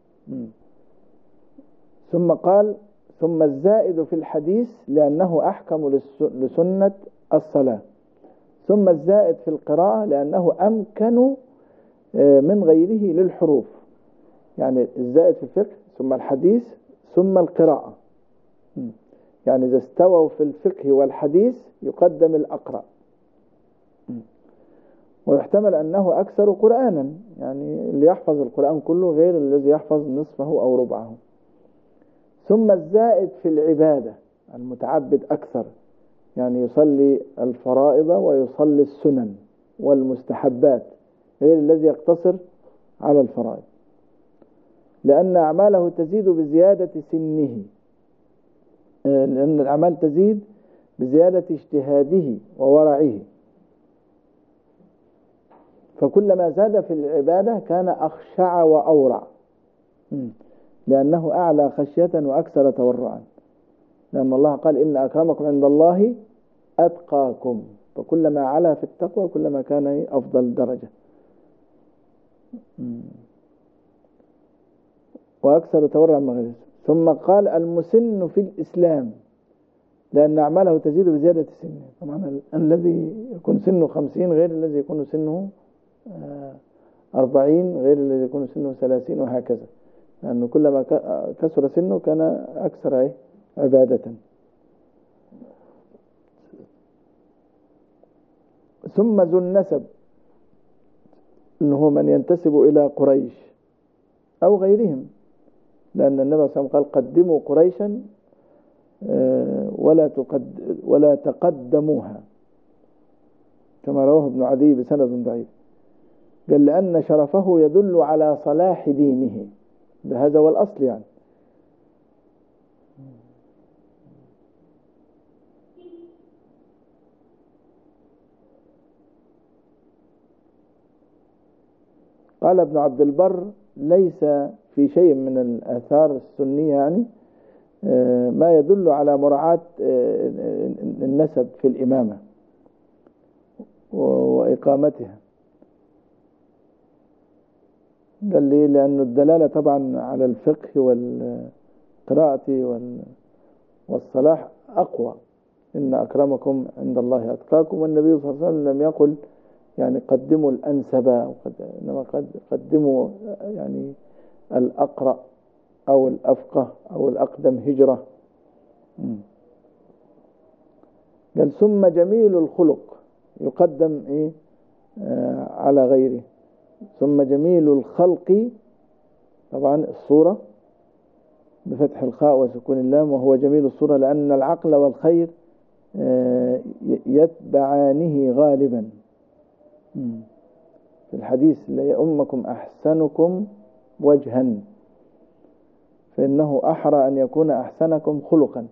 ثم قال: ثم الزائد في الحديث لأنه أحكم لسنة الصلاة. ثم الزائد في القراءة لأنه أمكن من غيره للحروف، يعني الزائد في الفقه ثم الحديث ثم القراءة، يعني إذا استووا في الفقه والحديث يقدم الأقرأ. ويحتمل أنه أكثر قرآنا، يعني اللي يحفظ القرآن كله غير الذي يحفظ نصفه أو ربعه. ثم الزائد في العبادة المتعبد أكثر، يعني يصلي الفرائض ويصلي السنن والمستحبات غير الذي يقتصر على الفرائض، لأن أعماله تزيد بزيادة سنه، لأن الأعمال تزيد بزيادة اجتهاده وورعه، فكلما زاد في العبادة كان أخشع وأورع، لأنه أعلى خشية وأكثر تورعا، لأن الله قال إن أكرمكم عند الله أتقاكم، فكلما علا في التقوى كلما كان أفضل درجة وأكثر تورعا من غيره. ثم قال المسن في الإسلام، لأن أعماله تزيد بزيادة سنه. طبعا الذي يكون سنه خمسين غير الذي يكون سنه أربعين غير الذي يكون سنه ثلاثين، وهكذا، لأنه كلما كسر سنه كان أكثر عبادة. ثم ذو النسب، إنه من ينتسب إلى قريش أو غيرهم، لأن النبي صلى الله عليه وسلم قال قدموا قريشا ولا تقد ولا تقدموها، كما رواه ابن عدي بسند ضعيف. قال لأن شرفه يدل على صلاح دينه، هذا هو الأصل يعني. قال ابن عبد البر ليس في شيء من الآثار السنية يعني ما يدل على مراعاة النسب في الإمامة وإقامتها. قال لي لأن الدلالة طبعا على الفقه والقراءة والصلاح أقوى، إن أكرمكم عند الله أتقاكم، والنبي صلى الله عليه وسلم لم يقل يعني قدموا الأنسب، إنما قدموا يعني الأقرأ أو الأفقه أو الأقدم هجرة. قال ثم جميل الخلق يقدم إيه آه على غيره. ثم جميل الخلق، طبعا الصورة بفتح الخاء وسكون اللام، وهو جميل الصورة لأن العقل والخير آه يتبعانه غالبا. في الحديث ليؤمكم أحسنكم وجها، فإنه أحرى أن يكون أحسنكم خلقا.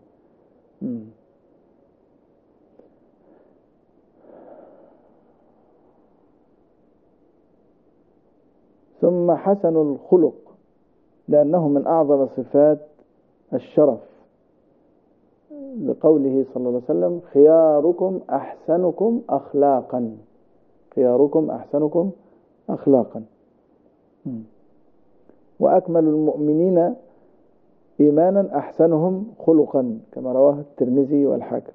ثم حسن الخلق لأنه من أعظم صفات الشرف، لقوله صلى الله عليه وسلم خياركم أحسنكم أخلاقا، خياركم أحسنكم أخلاقا. وأكمل المؤمنين إيمانا أحسنهم خلقا، كما رواه الترمذي والحاكم.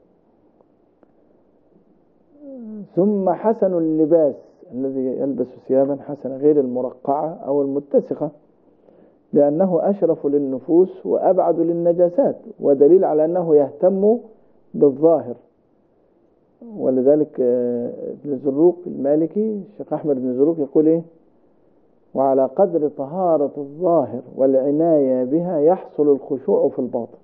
ثم حسن اللباس الذي يلبس ثيابا حسنة غير المرقعة أو المتسخة، لأنه أشرف للنفوس وأبعد للنجاسات، ودليل على أنه يهتم بالظاهر. ولذلك ابن زروق المالكي الشيخ أحمد بن زروق يقول إيه: وعلى قدر طهارة الظاهر والعناية بها يحصل الخشوع في الباطن.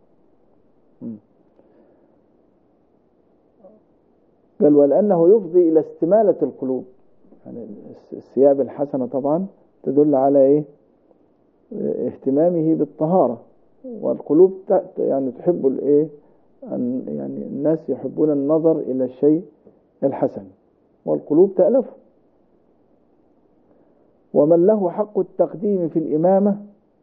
قال ولأنه يفضي إلى استمالة القلوب، يعني الثياب الحسنة طبعا تدل على إيه؟ اهتمامه بالطهارة، والقلوب يعني تحب الإيه؟ أن يعني الناس يحبون النظر إلى الشيء الحسن، والقلوب تألف. ومن له حق التقديم في الإمامة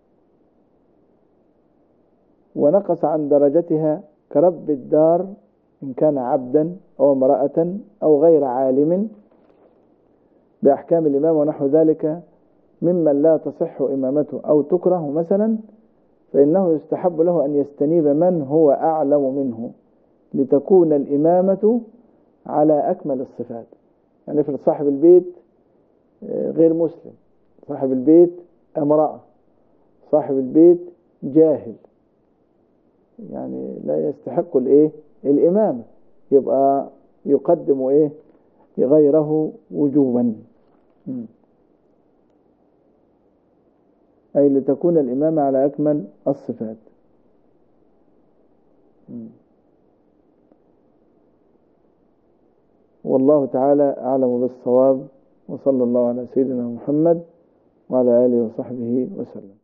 ونقص عن درجتها كرب الدار إن كان عبدا أو امرأة أو غير عالم بأحكام الإمام ونحو ذلك ممن لا تصح إمامته أو تكره مثلا، فإنه يستحب له أن يستنيب من هو أعلم منه لتكون الإمامة على أكمل الصفات. يعني في صاحب البيت غير مسلم، صاحب البيت امرأة، صاحب البيت جاهل، يعني لا يستحق الايه الإمامة، يبقى يقدم ايه غيره وجوبا، أي لتكون الإمامة على أكمل الصفات. والله تعالى أعلم بالصواب، وصلى الله على سيدنا محمد وعلى آله وصحبه وسلم.